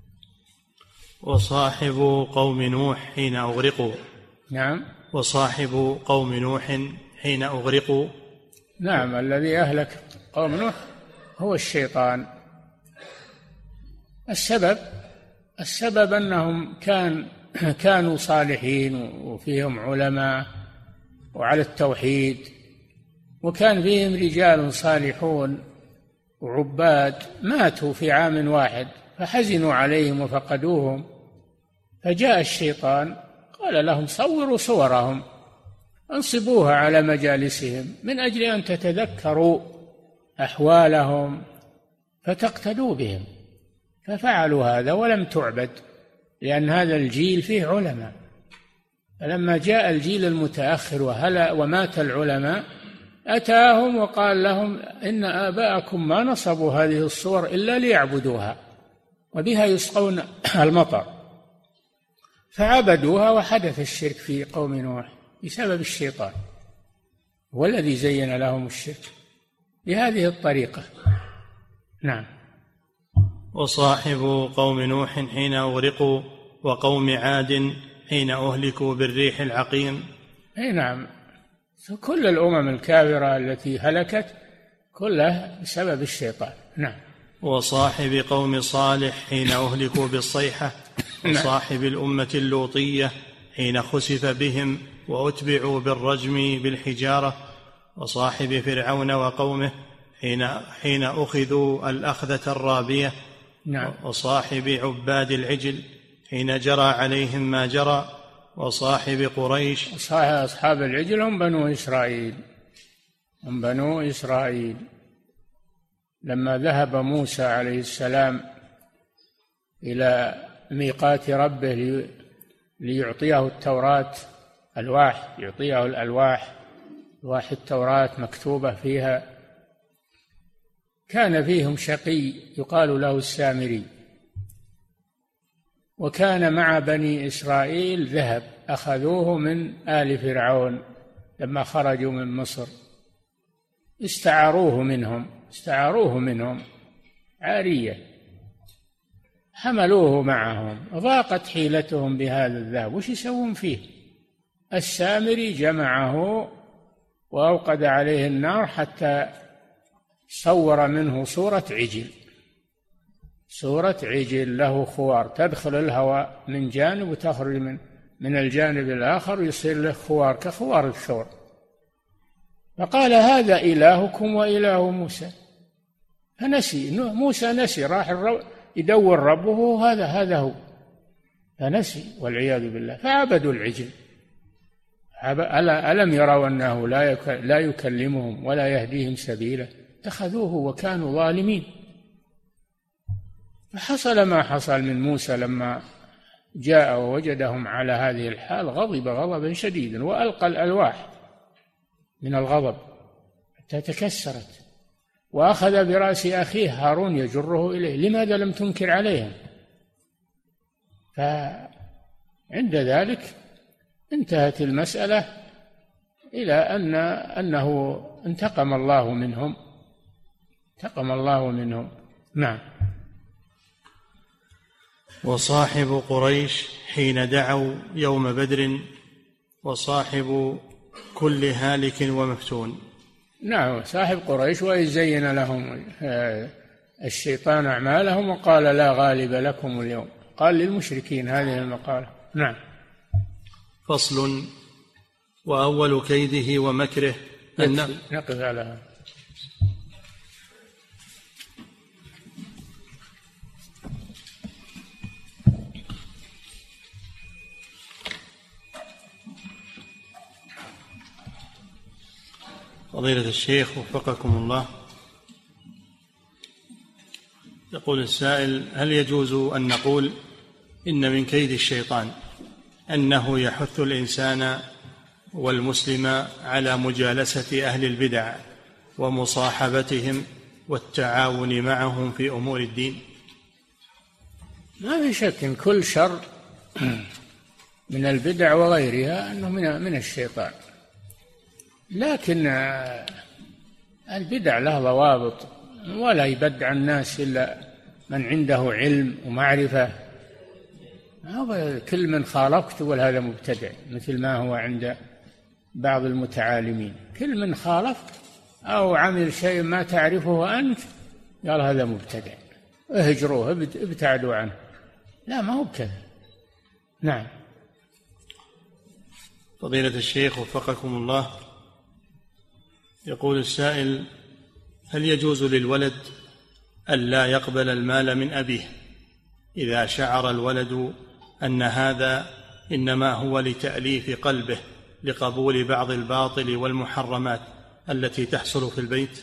C: وصاحب قوم نوح حين أغرقوا.
D: نعم.
C: وصاحب قوم نوح حين أغرقوا.
D: نعم، الذي أهلك قوم نوح هو الشيطان. السبب أنهم كانوا صالحين وفيهم علماء وعلى التوحيد، وكان فيهم رجال صالحون وعباد ماتوا في عام واحد فحزنوا عليهم وفقدوهم، فجاء الشيطان قال لهم صوروا صورهم انصبوها على مجالسهم من أجل أن تتذكروا أحوالهم فتقتدوا بهم، ففعلوا هذا ولم تعبد، لأن هذا الجيل فيه علماء. فلما جاء الجيل المتأخر ومات العلماء أتاهم وقال لهم إن آباءكم ما نصبوا هذه الصور إلا ليعبدوها وبها يسقون المطر، فعبدوها وحدث الشرك في قوم نوح بسبب الشيطان، هو الذي زين لهم الشرك بهذه الطريقة. نعم.
C: وصاحب قوم نوح حين أغرقوا وقوم عاد حين أهلكوا بالريح العقيم.
D: أي نعم، كل الأمم الكافرة التي هلكت كلها بسبب الشيطان. نعم.
C: وصاحب قوم صالح حين أهلكوا بالصيحة. وصاحب الأمة اللوطية حين خسف بهم وأتبعوا بالرجم بالحجارة. وصاحب فرعون وقومه حين أخذوا الأخذة الرابية.
D: نعم.
C: وصاحب عباد العجل حين جرى عليهم ما جرى. وصاحب قريش.
D: أصحاب العجل هم بنو إسرائيل لما ذهب موسى عليه السلام إلى ميقات ربه ليعطيه التوراة يعطيه الألواح التوراة مكتوبة فيها، كان فيهم شقي يقال له السامري، وكان مع بني إسرائيل ذهب أخذوه من آل فرعون لما خرجوا من مصر، استعاروه منهم عارية، حملوه معهم، ضاقت حيلتهم بهذا الذهب، وش يسوون فيه؟ السامري جمعه وأوقد عليه النار حتى صور منه صورة عجل له خوار، تدخل الهواء من جانب وتخرج من الجانب الآخر، ويصير له خوار كخوار الثور. فقال هذا إلهكم وإله موسى، فنسي موسى، نسي، راح يدور ربه، هذا هو، فنسي والعياذ بالله، فعبدوا العجل. ألم يروا أنه لا يكلمهم ولا يهديهم سبيلا؟ اتخذوه وكانوا ظالمين. فحصل ما حصل من موسى لما جاء ووجدهم على هذه الحال، غضب غضبا شديدا وألقى الألواح من الغضب حتى تكسرت، وأخذ برأس أخيه هارون يجره إليه، لماذا لم تنكر عليهم؟ فعند ذلك انتهت المسألة إلى أنه انتقم الله منهم. نعم.
C: وصاحب قريش حين دعوا يوم بدر. وصاحب كل هالك ومفتون.
D: نعم، صاحب قريش، وإذ زين لهم الشيطان أعمالهم وقال لا غالب لكم اليوم، قال للمشركين هذه المقالة. نعم.
C: فصل. وأول كيده ومكره
D: نقف على هذا.
C: فضيلة الشيخ وفقكم الله، يقول السائل: هل يجوز أن نقول إن من كيد الشيطان أنه يحث الإنسان والمسلم على مجالسة أهل البدع ومصاحبتهم والتعاون معهم في أمور الدين؟
D: ما في شك إن كل شر من البدع وغيرها أنه من الشيطان، لكن البدع لها ضوابط، ولا يبدع الناس إلا من عنده علم ومعرفة. كل من خالفت تقول هذا مبتدع، مثل ما هو عند بعض المتعالمين، كل من خالف أو عمل شيء ما تعرفه أنت قال هذا مبتدع، اهجروه، ابتعدوا عنه. لا، ما هو كذا. نعم.
C: فضيلة الشيخ وفقكم الله، يقول السائل: هل يجوز للولد ألا يقبل المال من أبيه إذا شعر الولد أن هذا إنما هو لتأليف قلبه لقبول بعض الباطل والمحرمات التي تحصل في البيت؟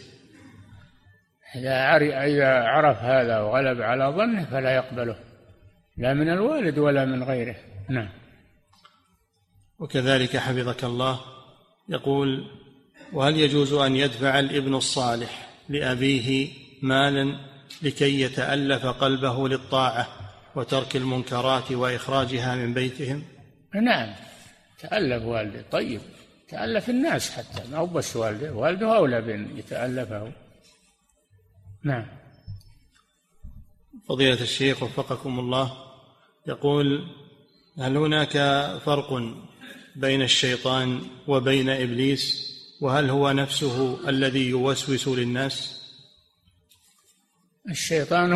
D: إذا عرف هذا وغلب على ظنه فلا يقبله، لا من الوالد ولا من غيره. نعم.
C: وكذلك حفظك الله يقول: وهل يجوز أن يدفع الابن الصالح لأبيه مالا لكي يتألف قلبه للطاعة وترك المنكرات وإخراجها من بيتهم؟
D: نعم، تألف والده. طيب، تألف الناس حتى، ما هو بس والده أولى بأن يتألفه. نعم.
C: فضيلة الشيخ وفقكم الله يقول: هل هناك فرق بين الشيطان وبين إبليس؟ وهل هو نفسه الذي يوسوس للناس؟
D: الشيطان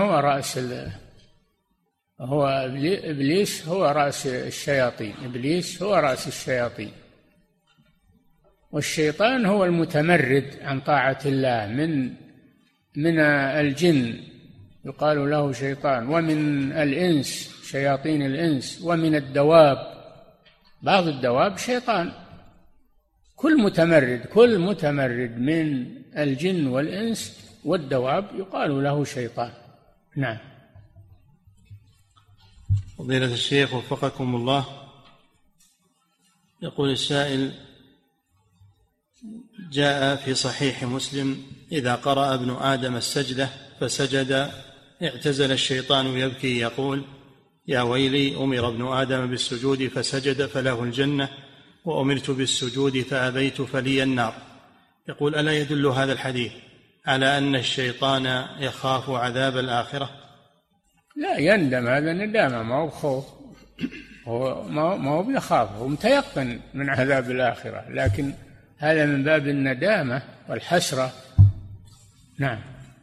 D: هو إبليس هو رأس الشياطين. إبليس هو رأس الشياطين، والشيطان هو المتمرد عن طاعة الله من الجن يقال له شيطان، ومن الإنس شياطين الإنس، ومن الدواب بعض الدواب شيطان. كل متمرد من الجن والإنس والدواب يقال له شيطان. نعم.
C: فضيلة الشيخ وفقكم الله يقول السائل: جاء في صحيح مسلم: إذا قرأ ابن آدم السجدة فسجد اعتزل الشيطان يبكي يقول: يا ويلي، أمر ابن آدم بالسجود فسجد فله الجنة، وأمرت بالسجود فأبيت فلي النار. يقول: ألا يدل هذا الحديث على أن الشيطان يخاف عذاب الآخرة؟
D: لا، يندم، هذا ندامة، ما هو خوف، ما هو بيخاف، هو متيقن من عذاب الآخرة، لكن هذا من باب الندامة والحسرة. نعم.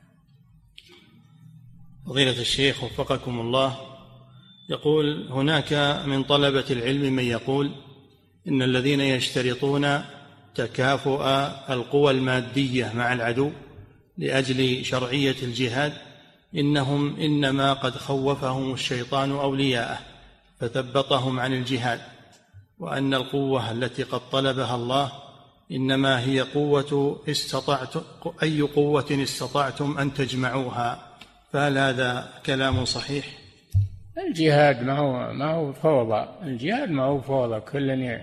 C: فضيلة الشيخ وفقكم الله يقول: هناك من طلبة العلم من يقول إن الذين يشترطون تكافؤ القوى المادية مع العدو لأجل شرعية الجهاد إنهم إنما قد خوفهم الشيطان أولياءه فثبطهم عن الجهاد، وأن القوة التي قد طلبها الله إنما هي أي قوة استطعتم أن تجمعوها، فهل هذا كلام صحيح؟
D: الجهاد ما هو فوضى، الجهاد ما هو فوضى، كل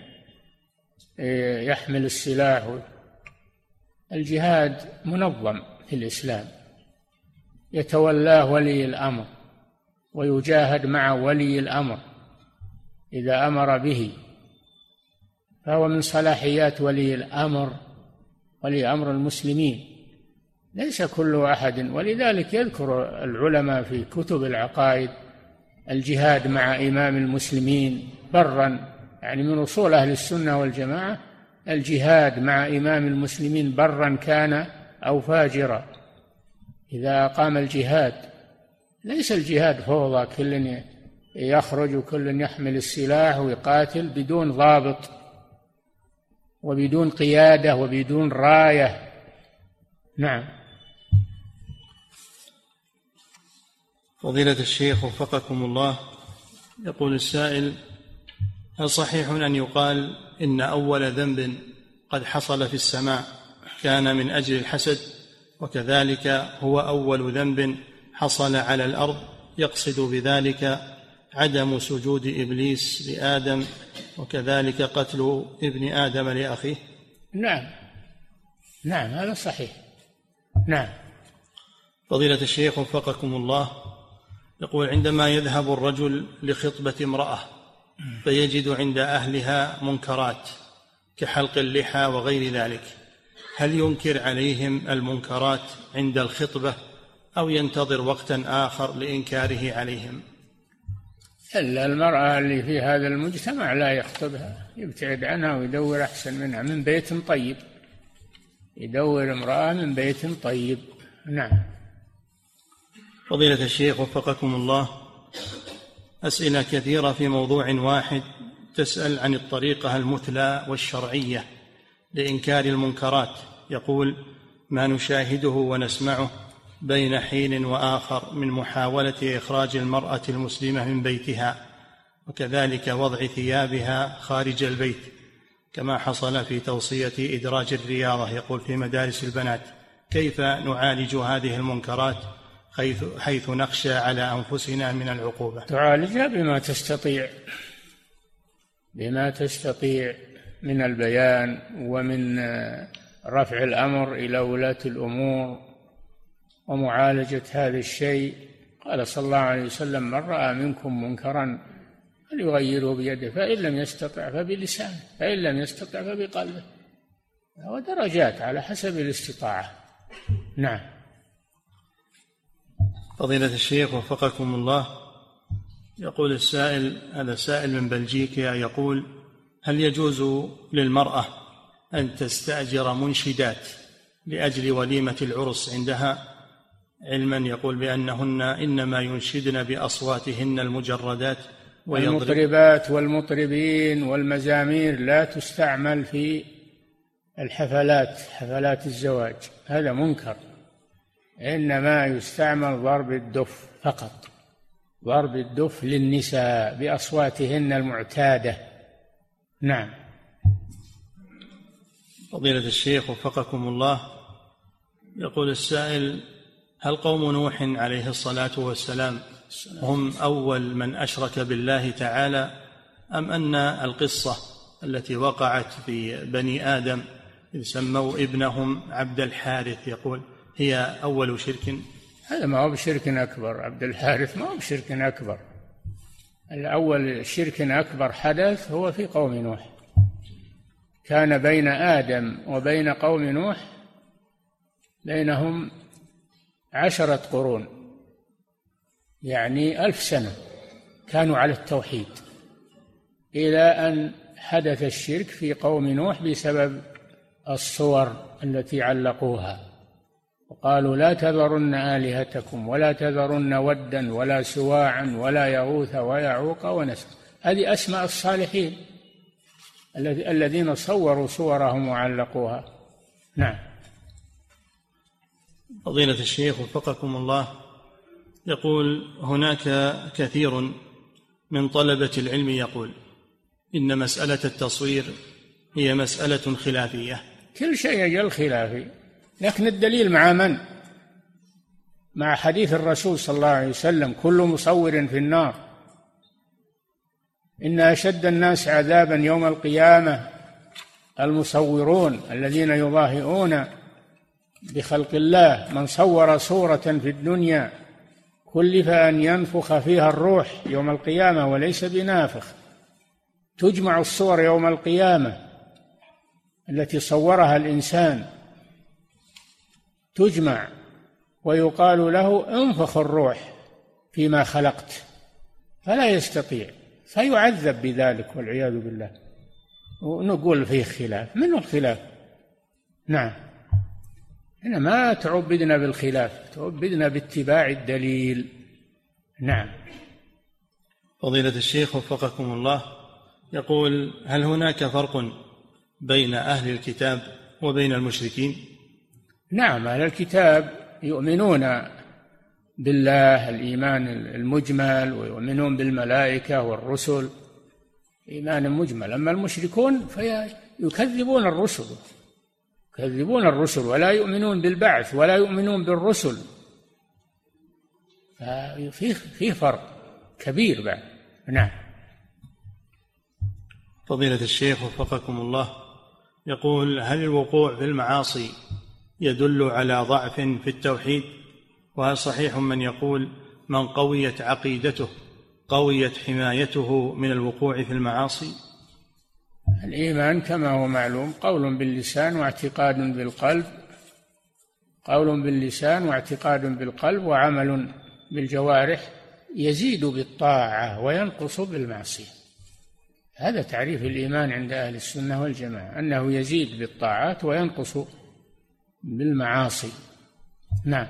D: يحمل السلاح. الجهاد منظم في الإسلام، يتولاه ولي الأمر ويجاهد مع ولي الأمر إذا أمر به، فهو من صلاحيات ولي أمر المسلمين، ليس كل أحد. ولذلك يذكر العلماء في كتب العقائد الجهاد مع إمام المسلمين برا، يعني من أصول أهل السنة والجماعة الجهاد مع إمام المسلمين برا كان أو فاجرا. إذا قام الجهاد ليس الجهاد فوضى، كل يخرج وكل يحمل السلاح ويقاتل بدون ضابط وبدون قيادة وبدون راية. نعم.
C: فضيلة الشيخ وفقكم الله يقول السائل: هل صحيح أن يقال إن أول ذنب قد حصل في السماء كان من أجل الحسد، وكذلك هو أول ذنب حصل على الأرض يقصد بذلك عدم سجود إبليس لآدم، وكذلك قتل ابن آدم لأخيه؟
D: نعم، هذا صحيح. نعم.
C: فضيلة الشيخ وفقكم الله يقول: عندما يذهب الرجل لخطبة امرأة فيجد عند أهلها منكرات كحلق اللحى وغير ذلك، هل ينكر عليهم المنكرات عند الخطبة أو ينتظر وقتا آخر لإنكاره عليهم؟
D: إلا المرأة اللي في هذا المجتمع لا يخطبها، يبتعد عنها ويدور أحسن منها من بيت طيب، يدور امرأة من بيت طيب. نعم.
C: فضيلة الشيخ وفقكم الله، أسئلة كثيرة في موضوع واحد، تسأل عن الطريقة المثلى والشرعية لإنكار المنكرات. يقول: ما نشاهده ونسمعه بين حين وآخر من محاولة إخراج المرأة المسلمة من بيتها، وكذلك وضع ثيابها خارج البيت، كما حصل في توصية إدراج الرياضة، يقول في مدارس البنات، كيف نعالج هذه المنكرات حيث نخشى على أنفسنا من العقوبة؟
D: تعالجها بما تستطيع من البيان ومن رفع الأمر إلى ولاة الأمور ومعالجة هذا الشيء. قال صلى الله عليه وسلم: من رأى منكم منكرا فليغيره بيده، فإن لم يستطع فبلسانه، فإن لم يستطع فبقلبه، ودرجات على حسب الاستطاعة. نعم.
C: فضيلة الشيخ وفقكم الله، يقول السائل، هذا سائل من بلجيكا، يقول: هل يجوز للمرأة أن تستأجر منشدات لأجل وليمة العرس عندها، علما يقول بأنهن إنما ينشدن بأصواتهن المجردات
D: المطربات والمطربين والمزامير لا تستعمل في حفلات الزواج، هذا منكر، إنما يستعمل ضرب الدف فقط، ضرب الدف للنساء بأصواتهن المعتادة. نعم.
C: فضيلة الشيخ وفقكم الله، يقول السائل: هل قوم نوح عليه الصلاة والسلام هم أول من أشرك بالله تعالى، أم أن القصة التي وقعت في بني آدم إذ سموا ابنهم عبد الحارث، يقول هي أول شرك؟
D: هذا ما هو بشرك أكبر، عبد الحارث ما هو بشرك أكبر. الأول شرك أكبر حدث هو في قوم نوح، كان بين آدم وبين قوم نوح بينهم 10 قرون، يعني 1000 سنة كانوا على التوحيد، إلى أن حدث الشرك في قوم نوح بسبب الصور التي علقوها، وقالوا: لا تذرن آلهتكم ولا تذرن ودا ولا سواعا ولا يغوث ويعوق ونسر. هذه أسماء الصالحين الذين صوروا صورهم وعلقوها. نعم.
C: فضيلة الشيخ وفقكم الله، يقول: هناك كثير من طلبة العلم يقول إن مسألة التصوير هي مسألة خلافية.
D: كل شيء يجعل خلافي، لكن الدليل مع من؟ مع حديث الرسول صلى الله عليه وسلم: كل مصور في النار. إن أشد الناس عذابا يوم القيامة المصورون الذين يضاهئون بخلق الله. من صور صورة في الدنيا كلف أن ينفخ فيها الروح يوم القيامة وليس بنافخ. تجمع الصور يوم القيامة التي صورها الإنسان، تجمع ويقال له: انفخ الروح فيما خلقت، فلا يستطيع، فيعذب بذلك والعياذ بالله. ونقول فيه خلاف، منه الخلاف؟ نعم. هنا ما تعبدنا بالخلاف، تعبدنا باتباع الدليل. نعم.
C: فضيلة الشيخ وفقكم الله، يقول: هل هناك فرق بين أهل الكتاب وبين المشركين؟
D: نعم، أهل الكتاب يؤمنون بالله الإيمان المجمل، ويؤمنون بالملائكة والرسل إيمان مجمل. أما المشركون فيكذبون الرسل، يكذبون الرسل ولا يؤمنون بالبعث ولا يؤمنون بالرسل، فيه فرق كبير بعد. نعم.
C: فضيلة الشيخ وفقكم الله، يقول: هل الوقوع في المعاصي يدل على ضعف في التوحيد؟ وهل صحيح من يقول من قويت عقيدته قويت حمايته من الوقوع في المعاصي؟
D: الإيمان كما هو معلوم قول باللسان واعتقاد بالقلب، قول باللسان واعتقاد بالقلب وعمل بالجوارح، يزيد بالطاعة وينقص بالمعصية. هذا تعريف الإيمان عند أهل السنة والجماعة، أنه يزيد بالطاعات وينقص بالمعاصي. نعم.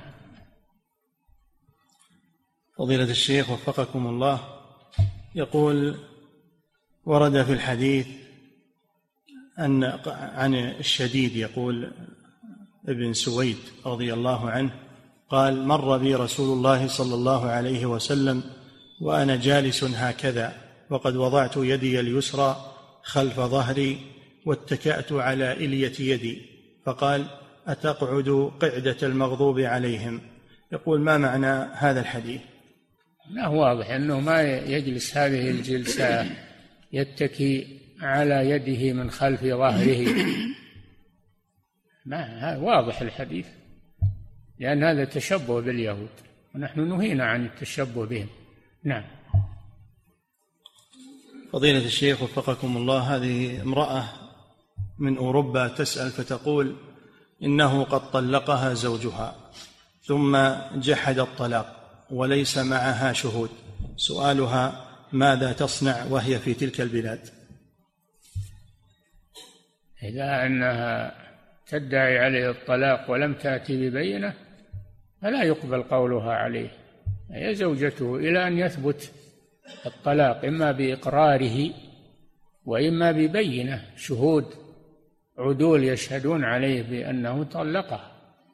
C: فضيلة الشيخ وفقكم الله، يقول: ورد في الحديث أن عن الشديد، يقول ابن سويد رضي الله عنه قال: مر بي رسول الله صلى الله عليه وسلم وأنا جالس هكذا، وقد وضعت يدي اليسرى خلف ظهري واتكأت على إلية يدي، فقال: أتقعد قعدة المغضوب عليهم؟ يقول: ما معنى هذا الحديث؟
D: لا، واضح أنه ما يجلس هذه الجلسة يتكي على يده من خلف ظهره. ما واضح الحديث، لأن هذا تشبه باليهود، ونحن نهينا عن التشبه بهم. نعم.
C: فضيلة الشيخ وفقكم الله، هذه امرأة من أوروبا تسأل فتقول: إنه قد طلقها زوجها ثم جحد الطلاق وليس معها شهود، سؤالها: ماذا تصنع وهي في تلك البلاد؟
D: إذا أنها تدعي عليه الطلاق ولم تأتي ببينة فلا يقبل قولها عليه، هي زوجته إلى أن يثبت الطلاق، إما بإقراره وإما ببينة، شهود عدول يشهدون عليه بأنه طلقها.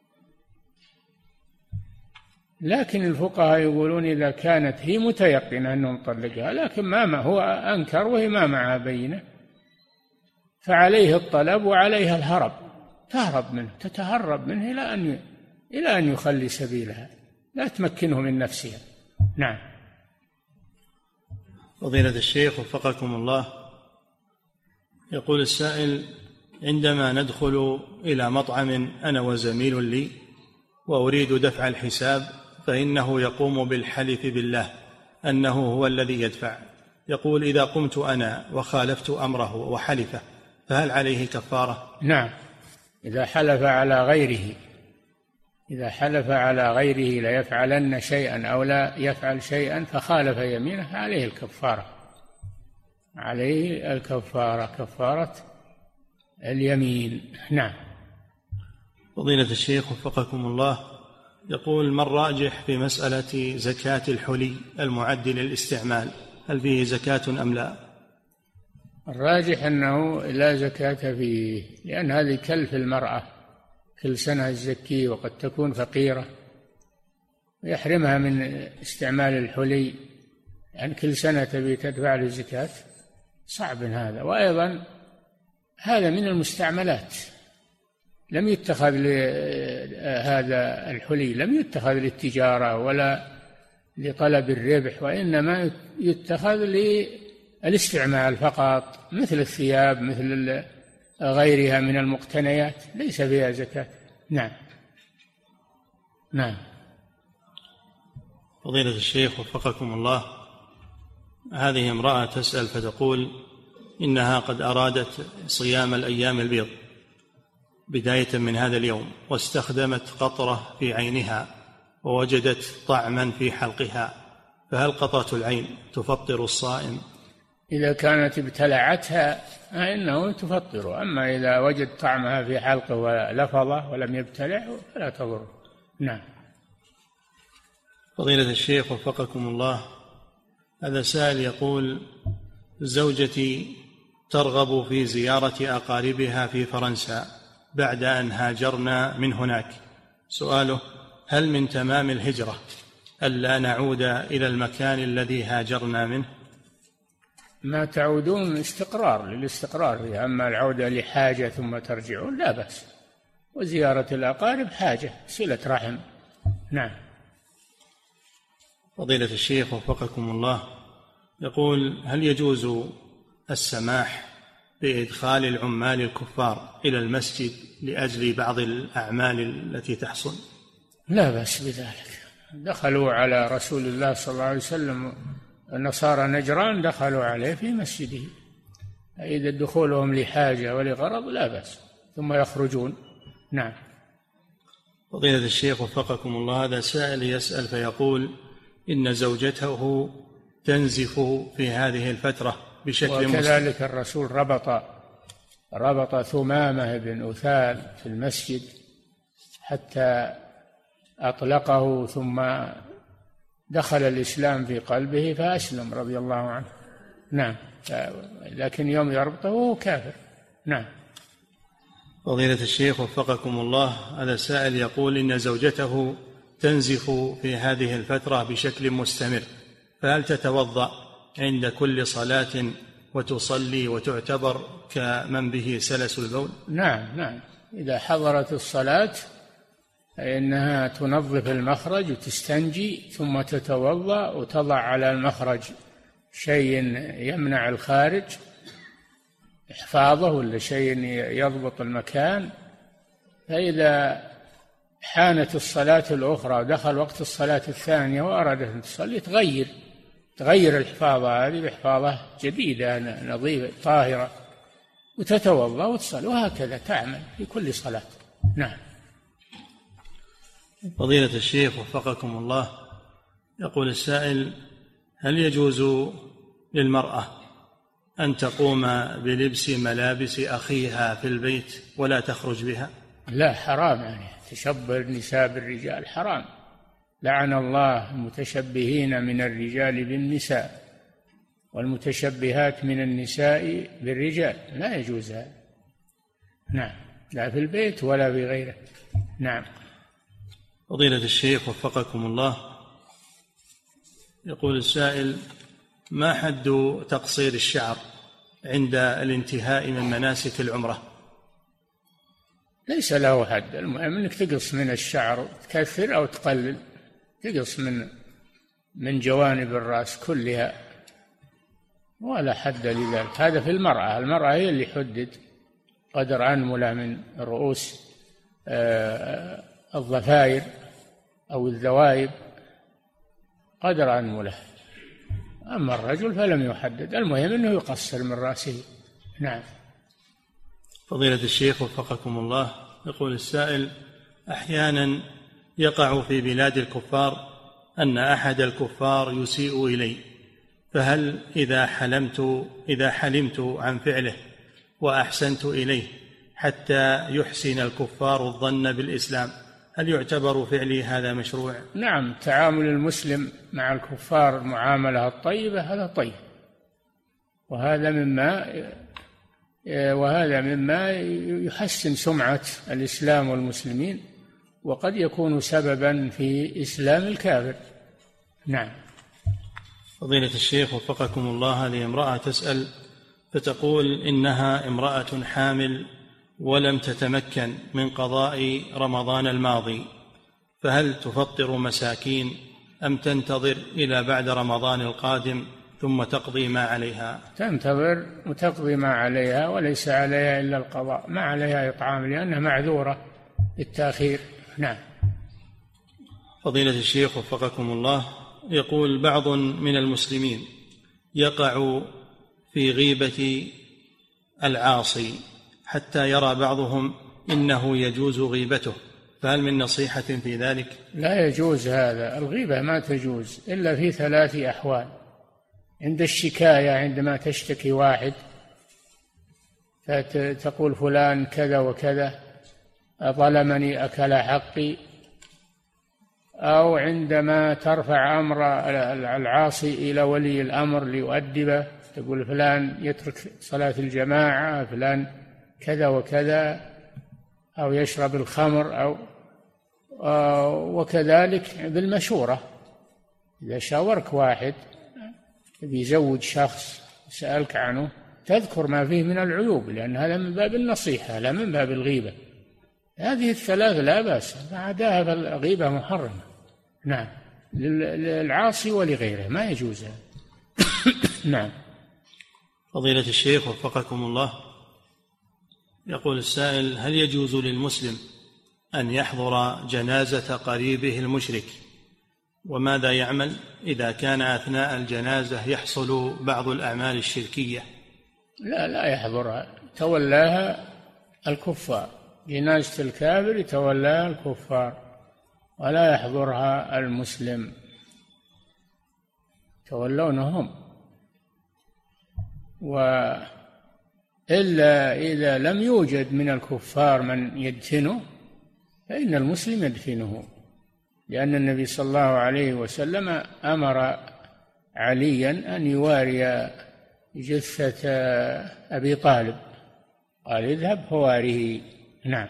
D: لكن الفقهاء يقولون إذا كانت هي متيقنة أنه مطلقها لكن ما هو أنكر وهي ما معها بينة، فعليه الطلب وعليها الهرب، تهرب منه، تتهرب منه إلى أن يخلي سبيلها، لا تمكنه من نفسها. نعم.
C: فضيلة الشيخ وفقكم الله، يقول السائل: عندما ندخل إلى مطعم أنا وزميل لي وأريد دفع الحساب، فإنه يقوم بالحلف بالله أنه هو الذي يدفع، يقول: إذا قمت أنا وخالفت أمره وحلفه فهل عليه كفارة؟
D: نعم، إذا حلف على غيره، إذا حلف على غيره ليفعلن شيئا أو لا يفعل شيئا فخالف يمينه عليه الكفارة، عليه الكفارة، كفارة اليمين. نعم.
C: فضيلة الشيخ وفقكم الله، يقول: ما الراجح في مسألة زكاة الحلي المعد للاستعمال، هل فيه زكاة أم لا؟
D: الراجح أنه لا زكاة فيه، لأن هذه كلف المرأة، كل سنة الزكية وقد تكون فقيرة ويحرمها من استعمال الحلي، يعني كل سنة تبي تدفع له الزكاة، صعب هذا. وأيضا هذا من المستعملات، لم يتخذ هذا الحلي لم يتخذ للتجارة ولا لطلب الربح، وإنما يتخذ للاستعمال فقط، مثل الثياب، مثل غيرها من المقتنيات، ليس فيها زكاة. نعم. نعم.
C: فضيلة الشيخ وفقكم الله، هذه امرأة تسأل فتقول: إنها قد أرادت صيام الأيام البيض بداية من هذا اليوم، واستخدمت قطرة في عينها ووجدت طعما في حلقها، فهل قطرة العين تفطر الصائم؟
D: إذا كانت ابتلعتها فإنه تفطر، أما إذا وجد طعمها في حلقه ولفظه ولم يبتلع فلا تضر. نعم.
C: فضيلة الشيخ وفقكم الله، هذا سائل يقول: زوجتي ترغب في زيارة أقاربها في فرنسا بعد أن هاجرنا من هناك، سؤاله: هل من تمام الهجرة ألا نعود إلى المكان الذي هاجرنا منه؟
D: ما تعودون استقرار للاستقرار فيها، أما العودة لحاجة ثم ترجعون لا بأس، وزيارة الأقارب حاجة، صلة رحم. نعم.
C: فضيلة الشيخ وفقكم الله، يقول: هل يجوز السماح بإدخال العمال الكفار إلى المسجد لأجل بعض الأعمال التي تحصل؟
D: لا بأس بذلك، دخلوا على رسول الله صلى الله عليه وسلم، النصارى نجران دخلوا عليه في مسجده، إذا دخولهم لحاجة ولغرض لا بأس، ثم يخرجون. نعم.
C: فضيلة الشيخ وفقكم الله، هذا سائل يسأل فيقول إن زوجته تنزف في هذه الفترة بشكل
D: وكذلك الرسول ربط ثمامة بن أثال في المسجد حتى أطلقه، ثم دخل الإسلام في قلبه فأسلم رضي الله عنه. نعم. لكن يوم يربطه وهو كافر. نعم.
C: فضيلة الشيخ وفقكم الله، هذا سائل يقول إن زوجته تنزف في هذه الفترة بشكل مستمر، فهل تتوضأ عند كل صلاة وتصلي وتعتبر كمن به سلس البول؟
D: نعم. إذا حضرت الصلاة فإنها تنظف المخرج وتستنجي، ثم تتوضأ وتضع على المخرج شيء يمنع الخارج إحفاظه ولا شيء يضبط المكان. فإذا حانت الصلاة الأخرى ودخل وقت الصلاة الثانية وأرادت أن تصلي تغير الحفاظة هذه بحفاظة جديدة نظيفة طاهرة وتتوضأ وتصلي، وهكذا تعمل في كل صلاة. نعم.
C: فضيلة الشيخ وفقكم الله، يقول السائل: هل يجوز للمرأة أن تقوم بلبس ملابس أخيها في البيت ولا تخرج بها؟
D: لا، حرام، يعني تشبه النساء بالرجال حرام. لعن الله المتشبهين من الرجال بالنساء والمتشبهات من النساء بالرجال، لا يجوز هذا. نعم، لا في البيت ولا في غيره. نعم.
C: فضيلة الشيخ وفقكم الله، يقول السائل: ما حد تقصير الشعر عند الانتهاء من مناسك العمرة؟
D: ليس له حد، المهم انك تقص من الشعر، تكثر او تقلل، تقص من جوانب الرأس كلها، ولا حد لذلك. هذا في المرأة هي اللي حدد قدر أنملة من رؤوس الضفائر أو الذوائب، قدر أنملة. أما الرجل فلم يحدد، المهم أنه يقصر من رأسه. نعم.
C: فضيلة الشيخ وفقكم الله، يقول السائل: أحيانا يقع في بلاد الكفار أن أحد الكفار يسيء إلي، فهل إذا حلمت عن فعله وأحسنت إليه حتى يحسن الكفار الظن بالإسلام، هل يعتبر فعلي هذا مشروع؟
D: نعم، تعامل المسلم مع الكفار المعاملة الطيبة هذا طيب، وهذا مما يحسن سمعة الإسلام والمسلمين، وقد يكون سببا في إسلام الكافر. نعم.
C: فضيلة الشيخ وفقكم الله، هذه امرأة تسأل فتقول إنها امرأة حامل ولم تتمكن من قضاء رمضان الماضي، فهل تفطر مساكين أم تنتظر إلى بعد رمضان القادم ثم تقضي ما عليها؟
D: تنتظر وتقضي ما عليها، وليس عليها إلا القضاء، ما عليها إطعام لأنها معذورة بالتأخير. نعم.
C: فضيلة الشيخ وفقكم الله، يقول بعض من المسلمين يقع في غيبة العاصي حتى يرى بعضهم إنه يجوز غيبته، فهل من نصيحة في ذلك؟
D: لا يجوز هذا، الغيبة ما تجوز إلا في 3 أحوال: عند الشكاية، عندما تشتكي واحد فتقول فلان كذا وكذا ظلمني أكل حقي، أو عندما ترفع أمر العاصي إلى ولي الأمر ليؤدبه، تقول فلان يترك صلاة الجماعة، فلان كذا وكذا، أو يشرب الخمر، وكذلك بالمشورة. إذا شاورك واحد بيزوج شخص سألك عنه تذكر ما فيه من العيوب، لأن هذا من باب النصيحة لا من باب الغيبة. هذه ال3 لا بأس، بعدها فالغيبة محرمة. نعم، للعاصي ولغيره ما يجوز. نعم.
C: فضيلة الشيخ وفقكم الله، يقول السائل: هل يجوز للمسلم أن يحضر جنازة قريبه المشرك؟ وماذا يعمل إذا كان أثناء الجنازة يحصل بعض الأعمال الشركية؟
D: لا يحضرها، تولاها الكفار. جنازة الكافر يتولاها الكفار ولا يحضرها المسلم، تولونهم. وإلا إذا لم يوجد من الكفار من يدفنه فإن المسلم يدفنه، لأن النبي صلى الله عليه وسلم أمر عليا أن يواري جثة أبي طالب، قال اذهب فواره. نعم.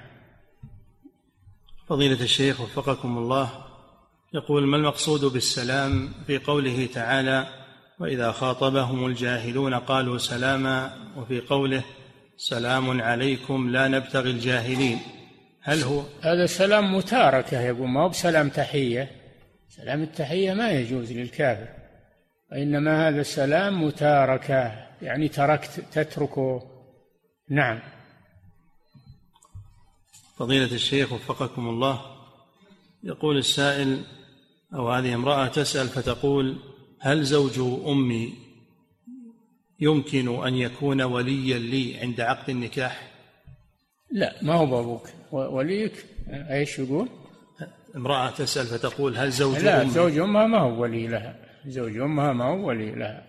C: فضيلة الشيخ وفقكم الله، يقول: ما المقصود بالسلام في قوله تعالى: وإذا خاطبهم الجاهلون قالوا سلاما، وفي قوله: سلام عليكم لا نبتغي الجاهلين؟ هل هو
D: هذا سلام متاركة يقول، ما هو بسلام تحية. سلام التحية ما يجوز للكافر، وإنما هذا سلام متاركة، يعني تتركه. نعم.
C: فضيلة الشيخ وفقكم الله، يقول السائل، أو هذه امرأة تسأل فتقول: هل زوج أمي يمكن أن يكون وليا لي عند عقد النكاح؟
D: لا، ما هو بابوك، وليك. ايش يقول؟
C: امرأة تسأل فتقول: هل زوج
D: لا،
C: أمي؟
D: زوج أمها ما هو ولي لها، زوج أمها ما هو ولي لها،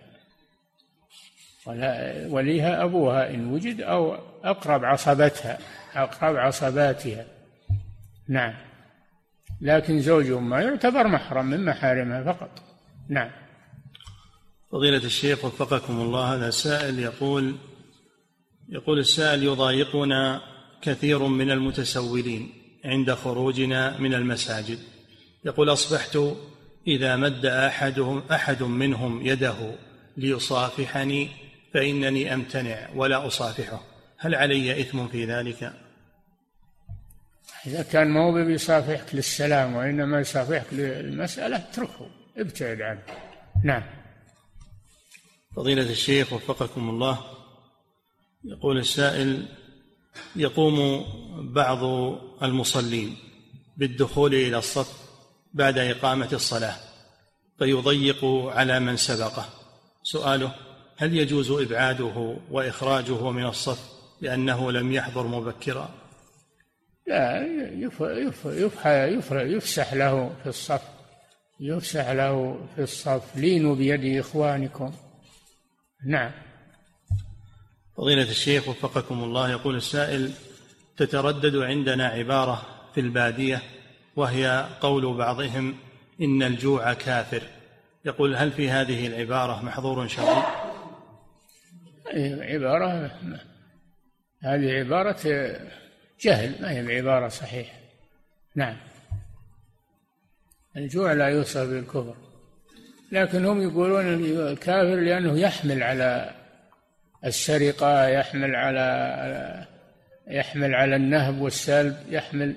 D: ولا وليها أبوها إن وجد، أو أقرب عصبتها، أقرب عصباتها. نعم. لكن زوج أمها يعتبر محرم من محارمها فقط. نعم.
C: فضيلة الشيخ وفقكم الله، هذا سائل يقول السائل: يضايقنا كثير من المتسولين عند خروجنا من المساجد. يقول: أصبحت إذا مد أحد منهم يده ليصافحني فإنني أمتنع ولا أصافحه، هل علي إثم في ذلك؟
D: إذا كان ما هو بيصافحك للسلام وإنما يصافحك للمسألة اتركه، ابتعد عنه. نعم.
C: فضيلة الشيخ وفقكم الله، يقول السائل: يقوم بعض المصلين بالدخول إلى الصف بعد إقامة الصلاة فيضيق على من سبقه. سؤاله: هل يجوز إبعاده وإخراجه من الصف لأنه لم يحضر مبكرا؟
D: لا، يفسح له في الصف، يفسح له في الصف. لينوا بيد إخوانكم. نعم.
C: فضيلة الشيخ وفقكم الله، يقول السائل: تتردد عندنا عبارة في البادية وهي قول بعضهم إن الجوع كافر. يقول: هل في هذه العبارة محظور شرعي؟
D: هذه عبارة جهل، ما هي عبارة صحيحة. نعم. الجوع لا يوصف بالكفر، لكن هم يقولون الكافر لأنه يحمل على السرقة، يحمل على النهب والسلب، يحمل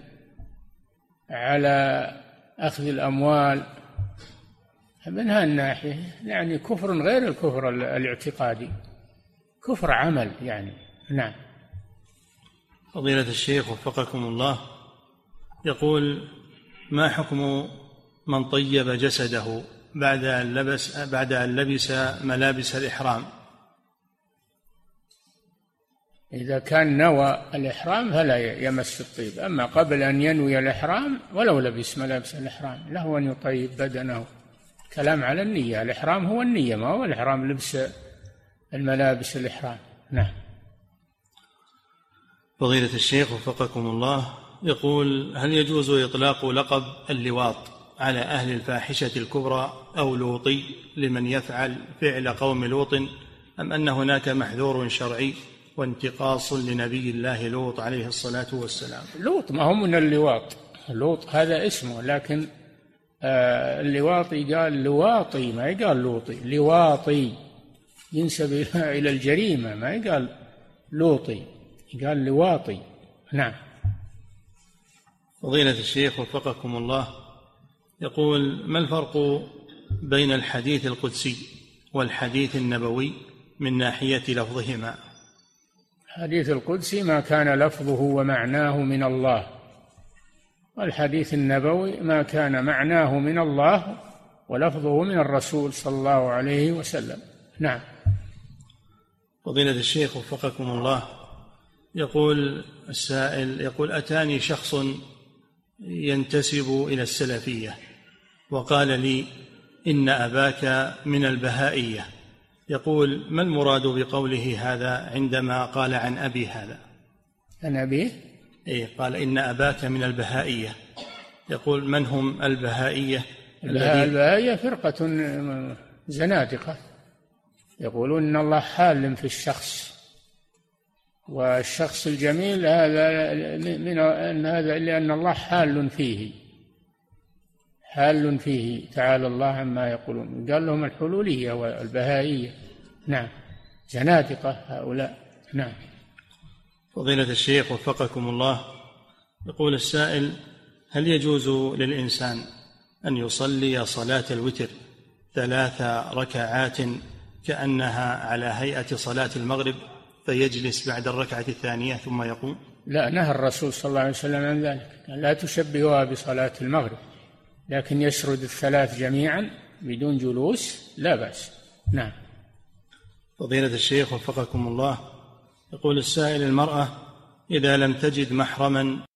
D: على أخذ الأموال. من هالناحية يعني كفر غير الكفر الاعتقادي، كفر عمل يعني. نعم.
C: فضيلة الشيخ وفقكم الله، يقول: ما حكم من طيب جسده بعد أن لبس ملابس الإحرام؟
D: إذا كان نوى الإحرام فلا يمس الطيب، أما قبل أن ينوي الإحرام ولو لبس ملابس الإحرام له أن يطيب بدنه. كلام على النية، الإحرام هو النية، ما هو الإحرام لبس الملابس الإحرام. نعم.
C: فضيلة الشيخ وفقكم الله، يقول: هل يجوز إطلاق لقب اللواط على أهل الفاحشة الكبرى أو لوطي لمن يفعل فعل قوم لوط، أم أن هناك محذور شرعي وانتقاص لنبي الله لوط عليه الصلاة والسلام؟
D: لوط ما هو من اللواط، لوط هذا اسمه، لكن اللواطي قال لواطي، ما يقال لوطي، لواطي ينسب إلى الجريمة، ما يقال لوطي، قال لواطي. نعم.
C: فضيلة الشيخ وفقكم الله، يقول: ما الفرق بين الحديث القدسي والحديث النبوي من ناحية لفظهما؟
D: الحديث القدسي ما كان لفظه ومعناه من الله، والحديث النبوي ما كان معناه من الله ولفظه من الرسول صلى الله عليه وسلم. نعم.
C: فضيلة الشيخ وفقكم الله، يقول السائل، يقول: أتاني شخص ينتسب إلى السلفية وقال لي إن أباك من البهائية، يقول: ما المراد بقوله هذا عندما قال عن أبي هذا؟
D: عن أبيه؟
C: قال إن أباك من البهائية، يقول: من هم البهائية؟
D: البهائية فرقة زنادقة، يقولون إن الله حال في الشخص، والشخص الجميل هذا لأن الله حال فيه تعالى الله عما يقولون. قال لهم الحلولية والبهائية. نعم، زنادقة هؤلاء. نعم.
C: فضيلة الشيخ وفقكم الله، يقول السائل: هل يجوز للإنسان أن يصلي صلاة الوتر 3 ركعات كأنها على هيئة صلاة المغرب فيجلس بعد الركعة الثانية ثم يقوم؟
D: لا، نهى الرسول صلى الله عليه وسلم عن ذلك، لا تشبهها بصلاة المغرب، لكن يسرد 3 جميعا بدون جلوس لا بأس. نعم.
C: فضيلة الشيخ وفقكم الله، يقول السائل: المرأة إذا لم تجد محرما